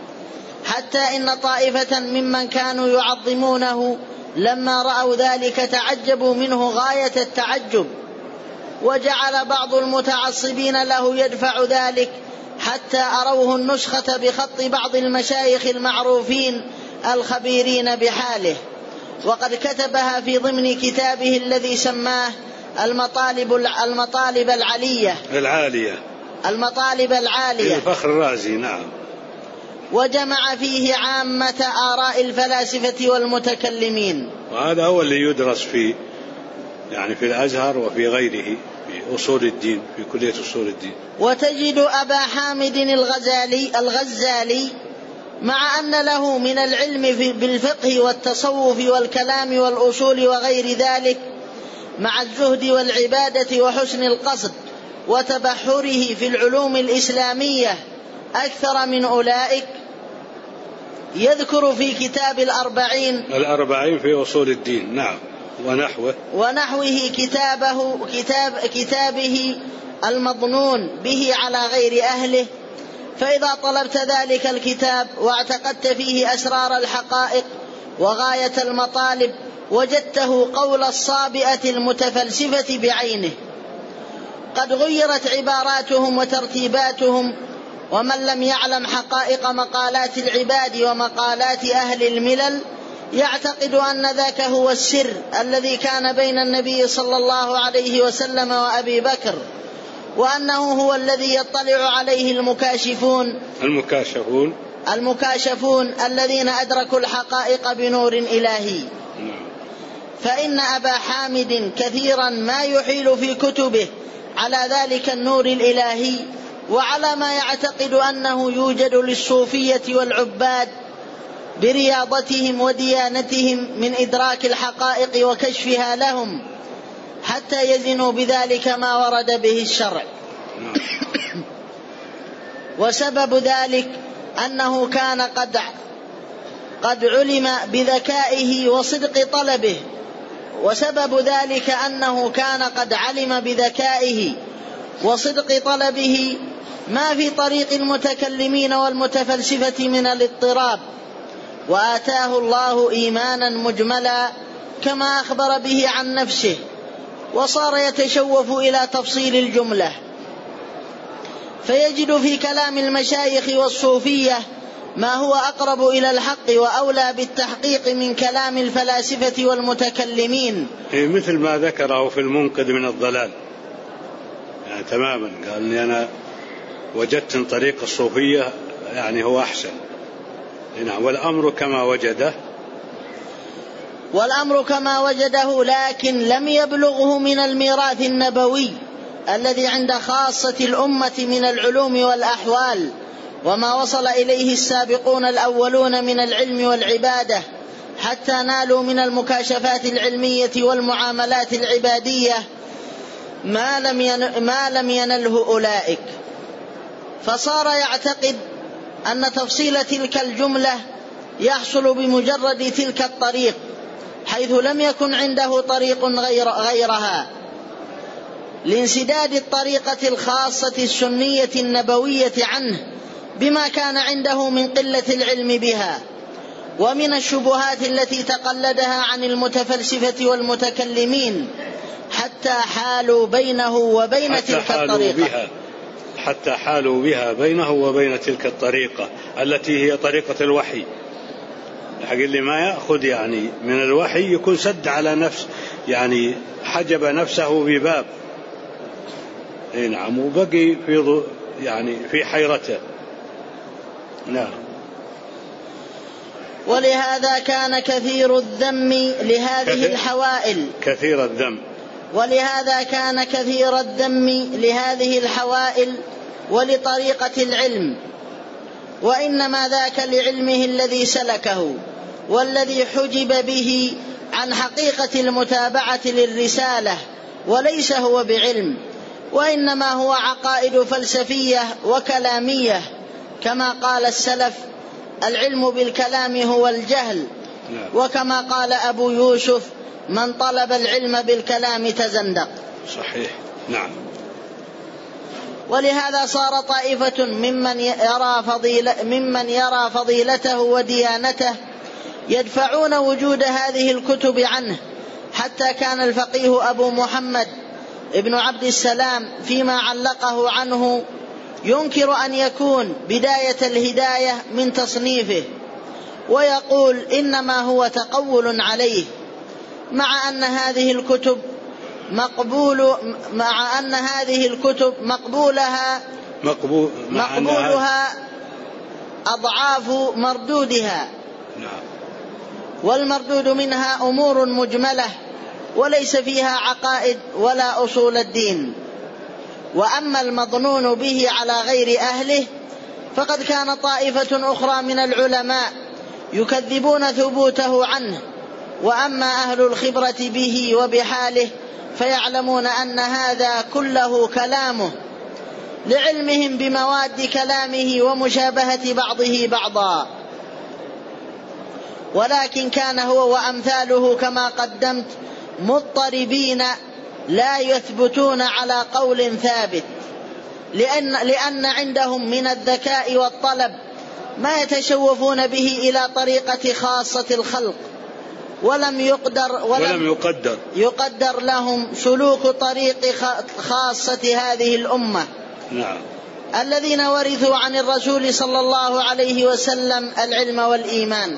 حتى إن طائفة ممن كانوا يعظمونه لما رأوا ذلك تعجبوا منه غاية التعجب، وجعل بعض المتعصبين له يدفع ذلك حتى أروه النسخة بخط بعض المشايخ المعروفين الخبيرين بحاله، وقد كتبها في ضمن كتابه الذي سماه المطالب العالية الفخر الرازي. نعم. وجمع فيه عامة آراء الفلاسفة والمتكلمين. وهذا هو اللي يدرس في الأزهر وفي غيره في أصول الدين، في كلية أصول الدين. وتجد أبا حامد الغزالي مع أن له من العلم بالفقه والتصوف والكلام والأصول وغير ذلك، مع الزهد والعبادة وحسن القصد وتبحره في العلوم الإسلامية أكثر من أولئك، يذكر في كتاب الأربعين في أصول الدين. نعم. ونحوه كتابه المظنون به على غير أهله. فإذا طلبت ذلك الكتاب واعتقدت فيه أسرار الحقائق وغاية المطالب وجدته قول الصابئة المتفلسفة بعينه، قد غيرت عباراتهم وترتيباتهم، ومن لم يعلم حقائق مقالات العباد ومقالات أهل الملل يعتقد أن ذاك هو السر الذي كان بين النبي صلى الله عليه وسلم وأبي بكر، وأنه هو الذي يطلع عليه المكاشفون الذين أدركوا الحقائق بنور إلهي. فإن أبا حامد كثيرا ما يحيل في كتبه على ذلك النور الإلهي وعلى ما يعتقد أنه يوجد للصوفية والعباد برياضتهم وديانتهم من إدراك الحقائق وكشفها لهم حتى يزنوا بذلك ما ورد به الشرع. وسبب ذلك أنه كان قد علم بذكائه وصدق طلبه، ما في طريق المتكلمين والمتفلسفة من الاضطراب، وآتاه الله إيمانا مجملا كما أخبر به عن نفسه، وصار يتشوف إلى تفصيل الجملة، فيجد في كلام المشايخ والصوفية ما هو أقرب إلى الحق وأولى بالتحقيق من كلام الفلاسفة والمتكلمين، مثل ما ذكره في المنقذ من الضلال. تماما قال لي أنا وجدت طريق الصوفية هو أحسن. والأمر كما وجده لكن لم يبلغه من الميراث النبوي الذي عند خاصة الأمة من العلوم والأحوال، وما وصل إليه السابقون الأولون من العلم والعبادة، حتى نالوا من المكاشفات العلمية والمعاملات العبادية ما لم ينله أولئك. فصار يعتقد أن تفصيل تلك الجملة يحصل بمجرد تلك الطريق، حيث لم يكن عنده طريق غيرها، لانسداد الطريقة الخاصة السنية النبوية عنه بما كان عنده من قلة العلم بها، ومن الشبهات التي تقلدها عن المتفلسفة والمتكلمين، حتى حالوا بينه وبين تلك الطريقة، حتى حالوا بها بينه وبين تلك الطريقة التي هي طريقة الوحي. حق اللي ما يأخذ من الوحي يكون سد على نفس حجب نفسه بباب. نعم. وبقي في حيرته. نعم. ولهذا كان كثير الذم لهذه الحوائل ولطريقة العلم، وإنما ذاك لعلمه الذي سلكه والذي حجب به عن حقيقة المتابعة للرسالة، وليس هو بعلم، وإنما هو عقائد فلسفية وكلامية، كما قال السلف: العلم بالكلام هو الجهل. وكما قال أبو يوسف: من طلب العلم بالكلام تزندق. صحيح. نعم. ولهذا صار طائفة ممن يرى فضيلته وديانته يدفعون وجود هذه الكتب عنه، حتى كان الفقيه أبو محمد ابن عبد السلام فيما علقه عنه ينكر أن يكون بداية الهداية من تصنيفه، ويقول إنما هو تقول عليه، مع أن هذه الكتب مقبولها أضعاف مردودها، والمردود منها أمور مجملة وليس فيها عقائد ولا أصول الدين. وأما المظنون به على غير أهله فقد كان طائفة أخرى من العلماء يكذبون ثبوته عنه، وأما أهل الخبرة به وبحاله فيعلمون أن هذا كله كلامه، لعلمهم بمواد كلامه ومشابهة بعضه بعضا. ولكن كان هو وأمثاله كما قدمت مضطربين لا يثبتون على قول ثابت، لأن عندهم من الذكاء والطلب ما يتشوفون به إلى طريقة خاصة الخلق، ولم يقدر لهم سلوك طريق خاصة هذه الأمة. نعم. الذين ورثوا عن الرسول صلى الله عليه وسلم العلم والإيمان،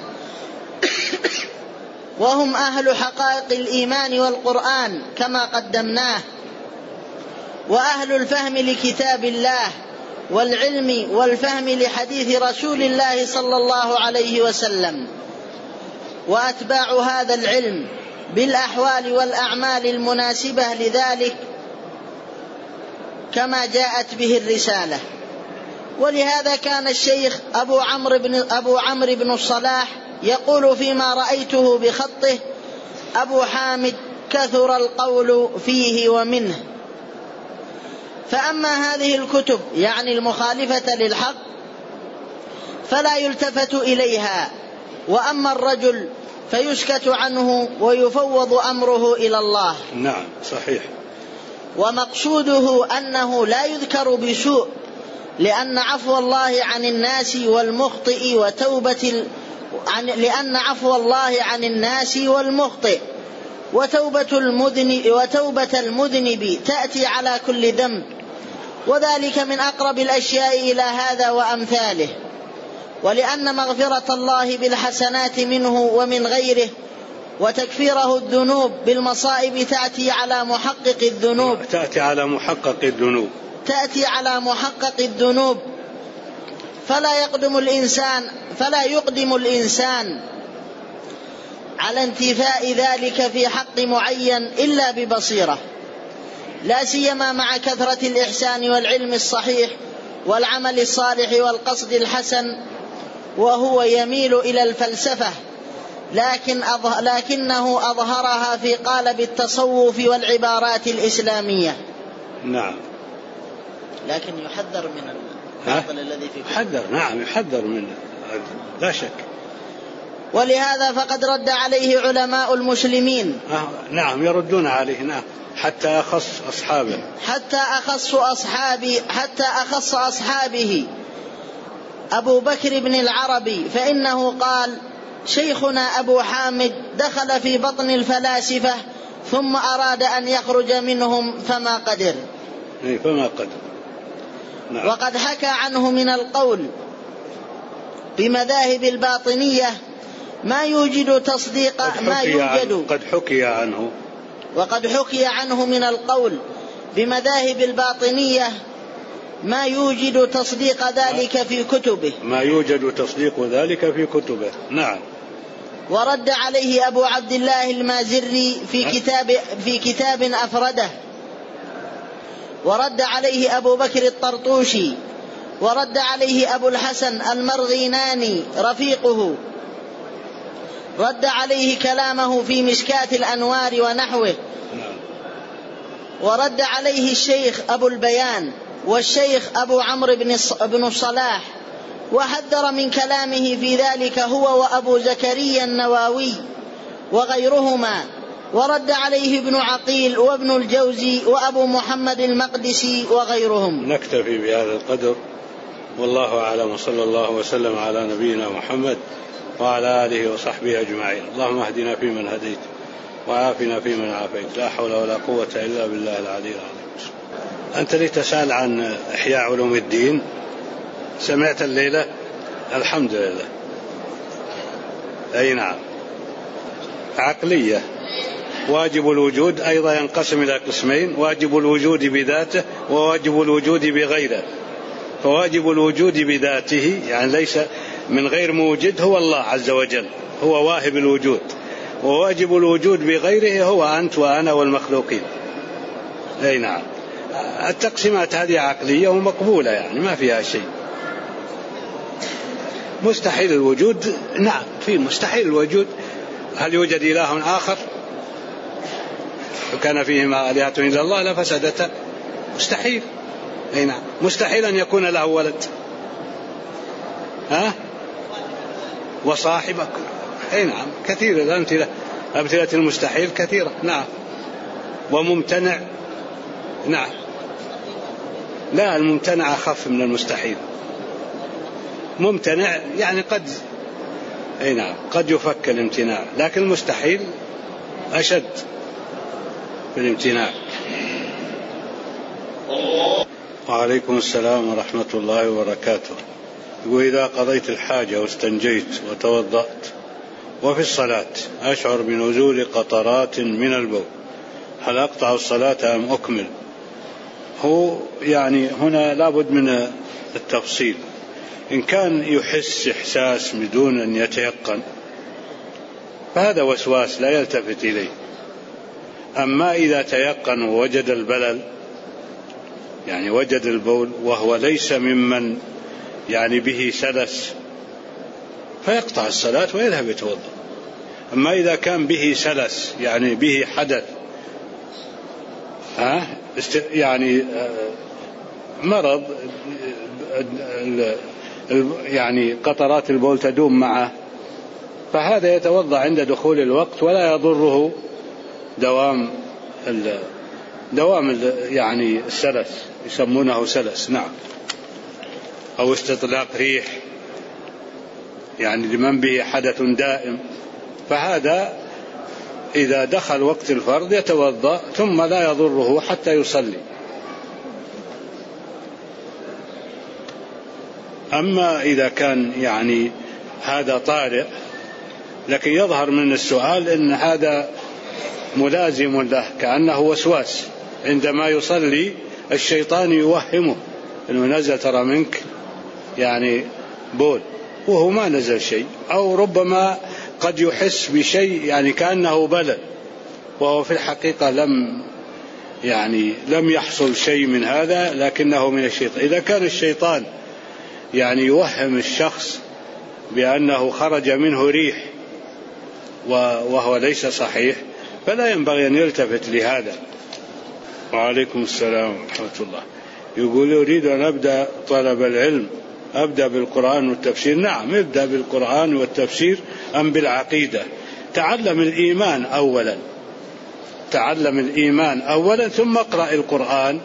وهم أهل حقائق الإيمان والقرآن كما قدمناه، وأهل الفهم لكتاب الله والعلم والفهم لحديث رسول الله صلى الله عليه وسلم، وأتباع هذا العلم بالأحوال والأعمال المناسبة لذلك كما جاءت به الرسالة. ولهذا كان الشيخ أبو عمرو بن الصلاح يقول فيما رأيته بخطه: أبو حامد كثر القول فيه ومنه. فأما هذه الكتب يعني المخالفة للحق فلا يلتفت إليها، وأما الرجل فيسكت عنه ويفوض أمره إلى الله. نعم صحيح. ومقصوده أنه لا يذكر بسوء، لأن عفو الله عن الناس والمخطئ وتوبة المذنب تأتي على كل ذنب، وذلك من أقرب الأشياء إلى هذا وأمثاله. ولأن مغفرة الله بالحسنات منه ومن غيره وتكفيره الذنوب بالمصائب تأتي على محقق الذنوب، فلا يقدم الإنسان على انتفاء ذلك في حق معين إلا ببصيرة، لا سيما مع كثرة الإحسان والعلم الصحيح والعمل الصالح والقصد الحسن، وهو يميل إلى الفلسفة، لكنه أظهرها في قالب التصوف والعبارات الإسلامية. نعم. لكن يحذر من الباطل الذي في يحذر منه لا شك. ولهذا فقد رد عليه علماء المسلمين. نعم يردون عليه. نعم. حتى أخص أصحابه أبو بكر بن العربي، فإنه قال: شيخنا أبو حامد دخل في بطن الفلاسفة ثم أراد أن يخرج منهم فما قدر. نعم. وقد حكى عنه من القول بمذاهب الباطنية ما يوجد تصديق وقد حكي عنه من القول بمذاهب الباطنية ما يوجد تصديق ذلك في كتبه. نعم. ورد عليه أبو عبد الله المازري في كتاب أفرده، ورد عليه أبو بكر الطرطوشي، ورد عليه أبو الحسن المرغيناني رفيقه، رد عليه كلامه في مشكاة الأنوار ونحوه، ورد عليه الشيخ أبو البيان والشيخ أبو عمرو بن الصلاح، وحذر من كلامه في ذلك هو وأبو زكريا النووي وغيرهما، ورد عليه ابن عقيل وابن الجوزي وأبو محمد المقدسي وغيرهم. نكتفي بهذا القدر، والله أعلم، وصلى الله وسلم على نبينا محمد وعلى آله وصحبه أجمعين. اللهم اهدنا فيمن هديت وعافنا فيمن عافيت، لا حول ولا قوة إلا بالله العلي العظيم. أنت لي تسأل عن إحياء علوم الدين، سمعت الليلة؟ الحمد لله. أي نعم. عقلية. واجب الوجود أيضا ينقسم إلى قسمين: واجب الوجود بذاته وواجب الوجود بغيره. فواجب الوجود بذاته يعني ليس من غير موجد، هو الله عز وجل، هو واهب الوجود. وواجب الوجود بغيره هو أنت وأنا والمخلوقين. أي نعم. التقسيمات هذه عقلية ومقبولة، يعني ما فيها شيء. مستحيل الوجود، نعم في مستحيل الوجود. هل يوجد إله آخر؟ لو كان فيهما آلهة إلا الله لفسدتا. مستحيل. أي نعم. مستحيل أن يكون له ولد. وصاحبك. أي نعم. كثير الأمثلة، أمثلة المستحيل كثيرة. نعم. وممتنع. نعم. لا، الممتنع أخف من المستحيل. ممتنع يعني قد، أي نعم، قد يفك الامتناع، لكن المستحيل أشد في الامتناع. وعليكم السلام ورحمة الله وبركاته. يقول: إذا قضيت الحاجة واستنجيت وتوضأت وفي الصلاة أشعر بنزول قطرات من البول، هل أقطع الصلاة أم أكمل؟ هو يعني هنا لابد من التفصيل. إن كان يحس إحساس بدون أن يتيقن فهذا وسواس لا يلتفت إليه. أما إذا تيقن ووجد البلل، يعني وجد البول وهو ليس ممن يعني به سلس، فيقطع الصلاة ويذهب يتوضأ. أما إذا كان به سلس يعني به حدث، يعني مرض، يعني قطرات البول تدوم معه، فهذا يتوضأ عند دخول الوقت ولا يضره دوام يعني السلس، يسمونه سلس. نعم. أو استطلاق ريح، يعني لمن به حدث دائم، فهذا إذا دخل وقت الفرض يتوضأ ثم لا يضره حتى يصلي. أما إذا كان يعني هذا طارئ، لكن يظهر من السؤال أن هذا ملازم له، كأنه وسواس. عندما يصلي الشيطان يوهمه أنه نزل ترى منك يعني بول، وهو ما نزل شيء. أو ربما قد يحس بشيء يعني كأنه بلل، وهو في الحقيقة لم يحصل شيء من هذا، لكنه من الشيطان. إذا كان الشيطان يعني يوهم الشخص بأنه خرج منه ريح وهو ليس صحيح، فلا ينبغي أن يلتفت لهذا. وعليكم السلام ورحمة الله. يقول: أريد أن أبدأ طلب العلم، أبدأ بالقرآن والتفسير. نعم، ابدأ بالقرآن والتفسير أم بالعقيدة. تعلم الإيمان أولا، تعلم الإيمان أولا ثم اقرأ القرآن.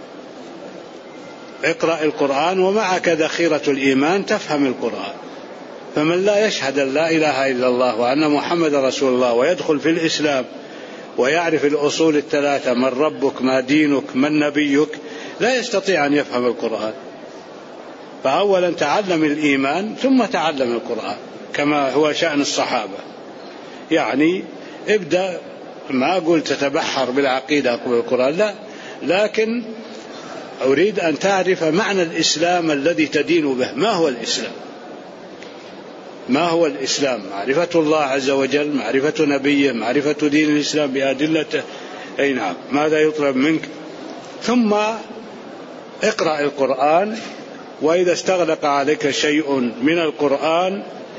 اقرأ القرآن ومعك ذخيرة الإيمان تفهم القرآن. فمن لا يشهد أن لا إله إلا الله وأن محمد رسول الله ويدخل في الإسلام ويعرف الأصول الثلاثة: من ربك، ما دينك، من نبيك، لا يستطيع أن يفهم القرآن. فأولا تعلم الإيمان ثم تعلم القرآن، كما هو شأن الصحابة. يعني ابدأ، ما أقول تتبحر بالعقيدة قبل القرآن، لا، لكن أريد أن تعرف معنى الإسلام الذي تدين به. ما هو الإسلام؟ ما هو الإسلام؟ معرفة الله عز وجل، معرفة نبيه، معرفة دين الإسلام بأدلته. أي نعم. ماذا يطلب منك؟ ثم اقرأ القرآن، وإذا استغلق عليك شيء من القرآن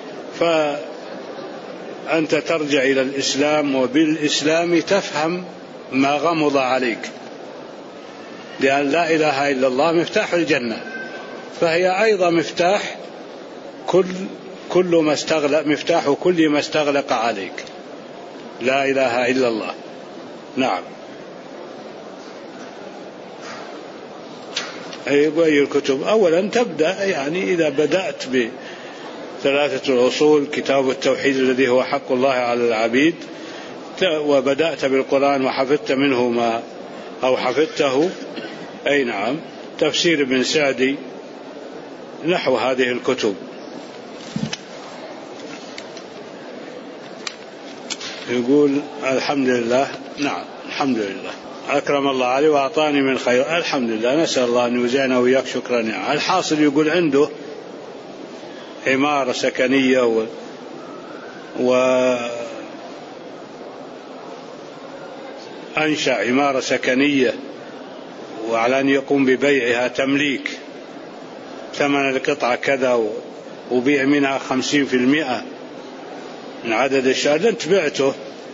فأنت ترجع إلى الإسلام، وبالإسلام تفهم ما غمض عليك، لأن لا إله إلا الله مفتاح الجنة، فهي أيضا مفتاح كل ما استغلق، مفتاح كل ما استغلق عليك. لا إله إلا الله. نعم. أي الكتب؟ أولا تبدأ يعني إذا بدأت بثلاثة الأصول، كتاب التوحيد الذي هو حق الله على العبيد، وبدأت بالقرآن وحفظت منه ما أو حفظته، أي نعم، تفسير ابن سعدي، نحو هذه الكتب. يقول الحمد لله. نعم الحمد لله، أكرم الله علي وأعطاني من خير، الحمد لله، نسأل الله أن يجزينا وإياك شكرا. يعني الحاصل يقول عنده عمارة سكنية وأنشأ عمارة سكنية، وعلى أن يقوم ببيعها تمليك، ثمن القطعة كذا، وبيع منها 50% من عدد الشهر. أنت بعته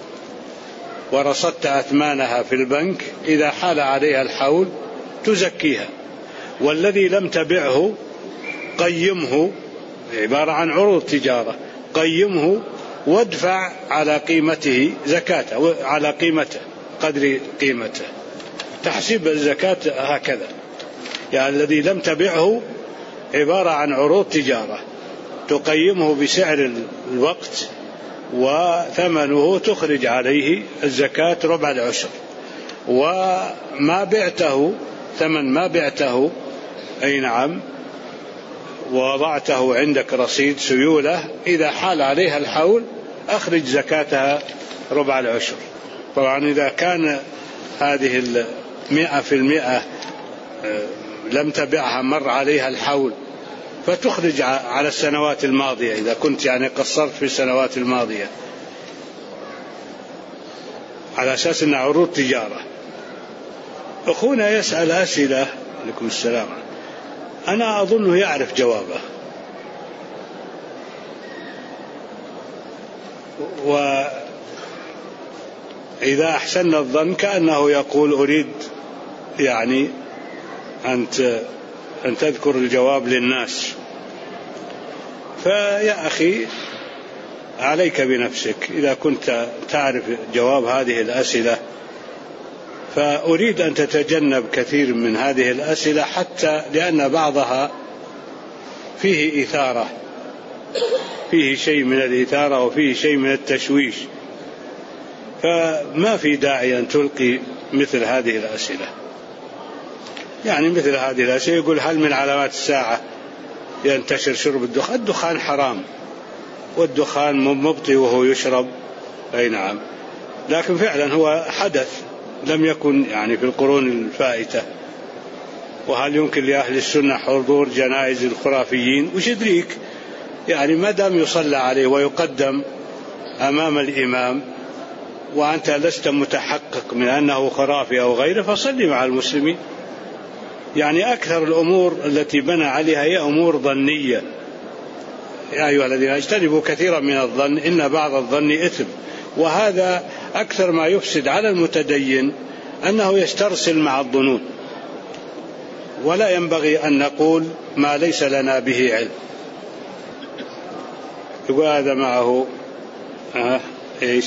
ورصدت أثمانها في البنك، إذا حال عليها الحول تزكيها، والذي لم تبعه قيمه، عبارة عن عروض تجارة، قيمه وادفع على قيمته زكاته، على قيمته قدر قيمته، تحسب الزكاة هكذا. يعني الذي لم تبعه عبارة عن عروض تجارة تقيمه بسعر الوقت، وثمنه تخرج عليه الزكاة ربع العشر. وما بعته، ثمن ما بعته، أي نعم، ووضعته عندك رصيد سيولة، إذا حال عليها الحول أخرج زكاتها ربع العشر. طبعا إذا كان هذه 100% لم تبعها مر عليها الحول، فتخرج على السنوات الماضية، إذا كنت يعني قصرت في السنوات الماضية، على أساس أنها عروض تجارة. أخونا يسأل أسئلة، عليكم السلام، أنا أظنه يعرف جوابه، وإذا أحسن الظن كأنه يقول أريد يعني أن تذكر الجواب للناس. فيا أخي عليك بنفسك، إذا كنت تعرف جواب هذه الأسئلة فأريد أن تتجنب كثير من هذه الأسئلة، حتى لأن بعضها فيه إثارة، فيه شيء من الإثارة وفيه شيء من التشويش، فما في داعي أن تلقي مثل هذه الأسئلة. يعني مثل هذه الأسئلة يقول هل من علامات الساعة ينتشر شرب الدخان؟ الدخان حرام، والدخان مبطي وهو يشرب، أي نعم، لكن فعلا هو حدث لم يكن يعني في القرون الفائتة. وهل يمكن لأهل السنة حضور جنائز الخرافيين؟ وش يدريك؟ يعني ما دام يصلى عليه ويقدم أمام الإمام وأنت لست متحقق من أنه خرافي أو غيره، فصلي مع المسلمين. يعني أكثر الأمور التي بنى عليها هي أمور ظنية. يا أيها الذين اجتنبوا كثيرا من الظن إن بعض الظن إثم. وهذا أكثر ما يفسد على المتدين، أنه يسترسل مع الظنون، ولا ينبغي أن نقول ما ليس لنا به علم. يقول هذا معه إيش؟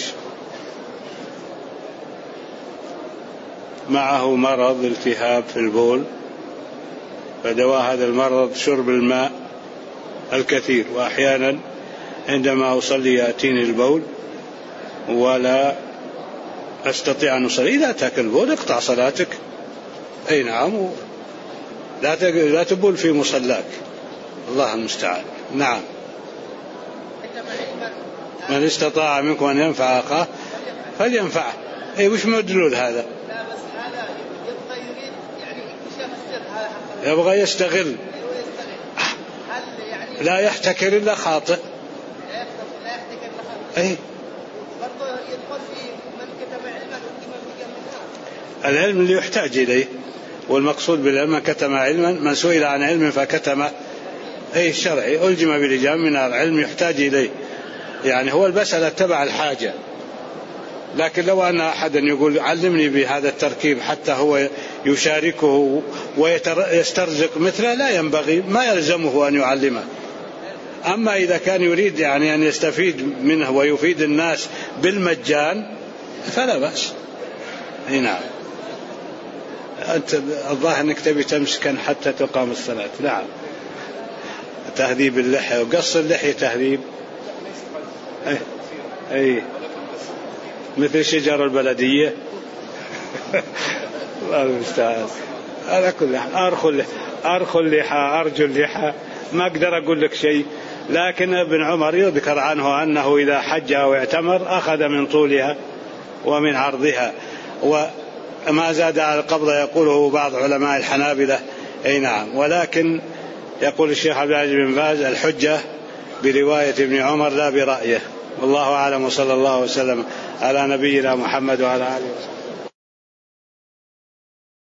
معه مرض التهاب في البول، فدواء هذا المرض شرب الماء الكثير، وأحيانا عندما أصلي يأتيني البول ولا أستطيع أن أصلي. إذا أتاك البول اقطع صلاتك، أي نعم، لا تبول في مصلاك، الله المستعان. نعم. من استطاع منكم أن ينفع أخاه فلينفعه. أي وش مدلول هذا؟ يبغى يستغل، لا يحتكر إلا خاطئ. أي العلم اللي يحتاج إليه، والمقصود بالعلم من كتم علما، من سئل عن علم فكتم، أي الشرعي ألجم بالإجابة من العلم يحتاج إليه، يعني هو المسألة تبع الحاجة. لكن لو أن أحدا يقول علمني بهذا التركيب حتى هو يشاركه ويسترزق مثله، لا ينبغي، ما يلزمه أن يعلمه. أما إذا كان يريد يعني أن يستفيد منه ويفيد الناس بالمجان فلا بأس. نعم. أنت الظاهر أنك تبي تمسكن حتى تقام الصلاة. نعم. تهذيب اللحية وقص اللحية تهذيب. أي مثل شجر البلدية. الله المستعان. على كل حال أرخو اللحى أرجو اللحى، ما أقدر أقول لك شيء. لكن ابن عمر يذكر عنه أنه إذا حج أو اعتمر أخذ من طولها ومن عرضها، وما زاد على القبضة يقوله بعض علماء الحنابلة. أي نعم. ولكن يقول الشيخ عبد العزيز بن باز الحجة برواية ابن عمر لا برأيه. والله أعلم، وصلى الله وسلم على نبينا محمد وعلى آله وسلم.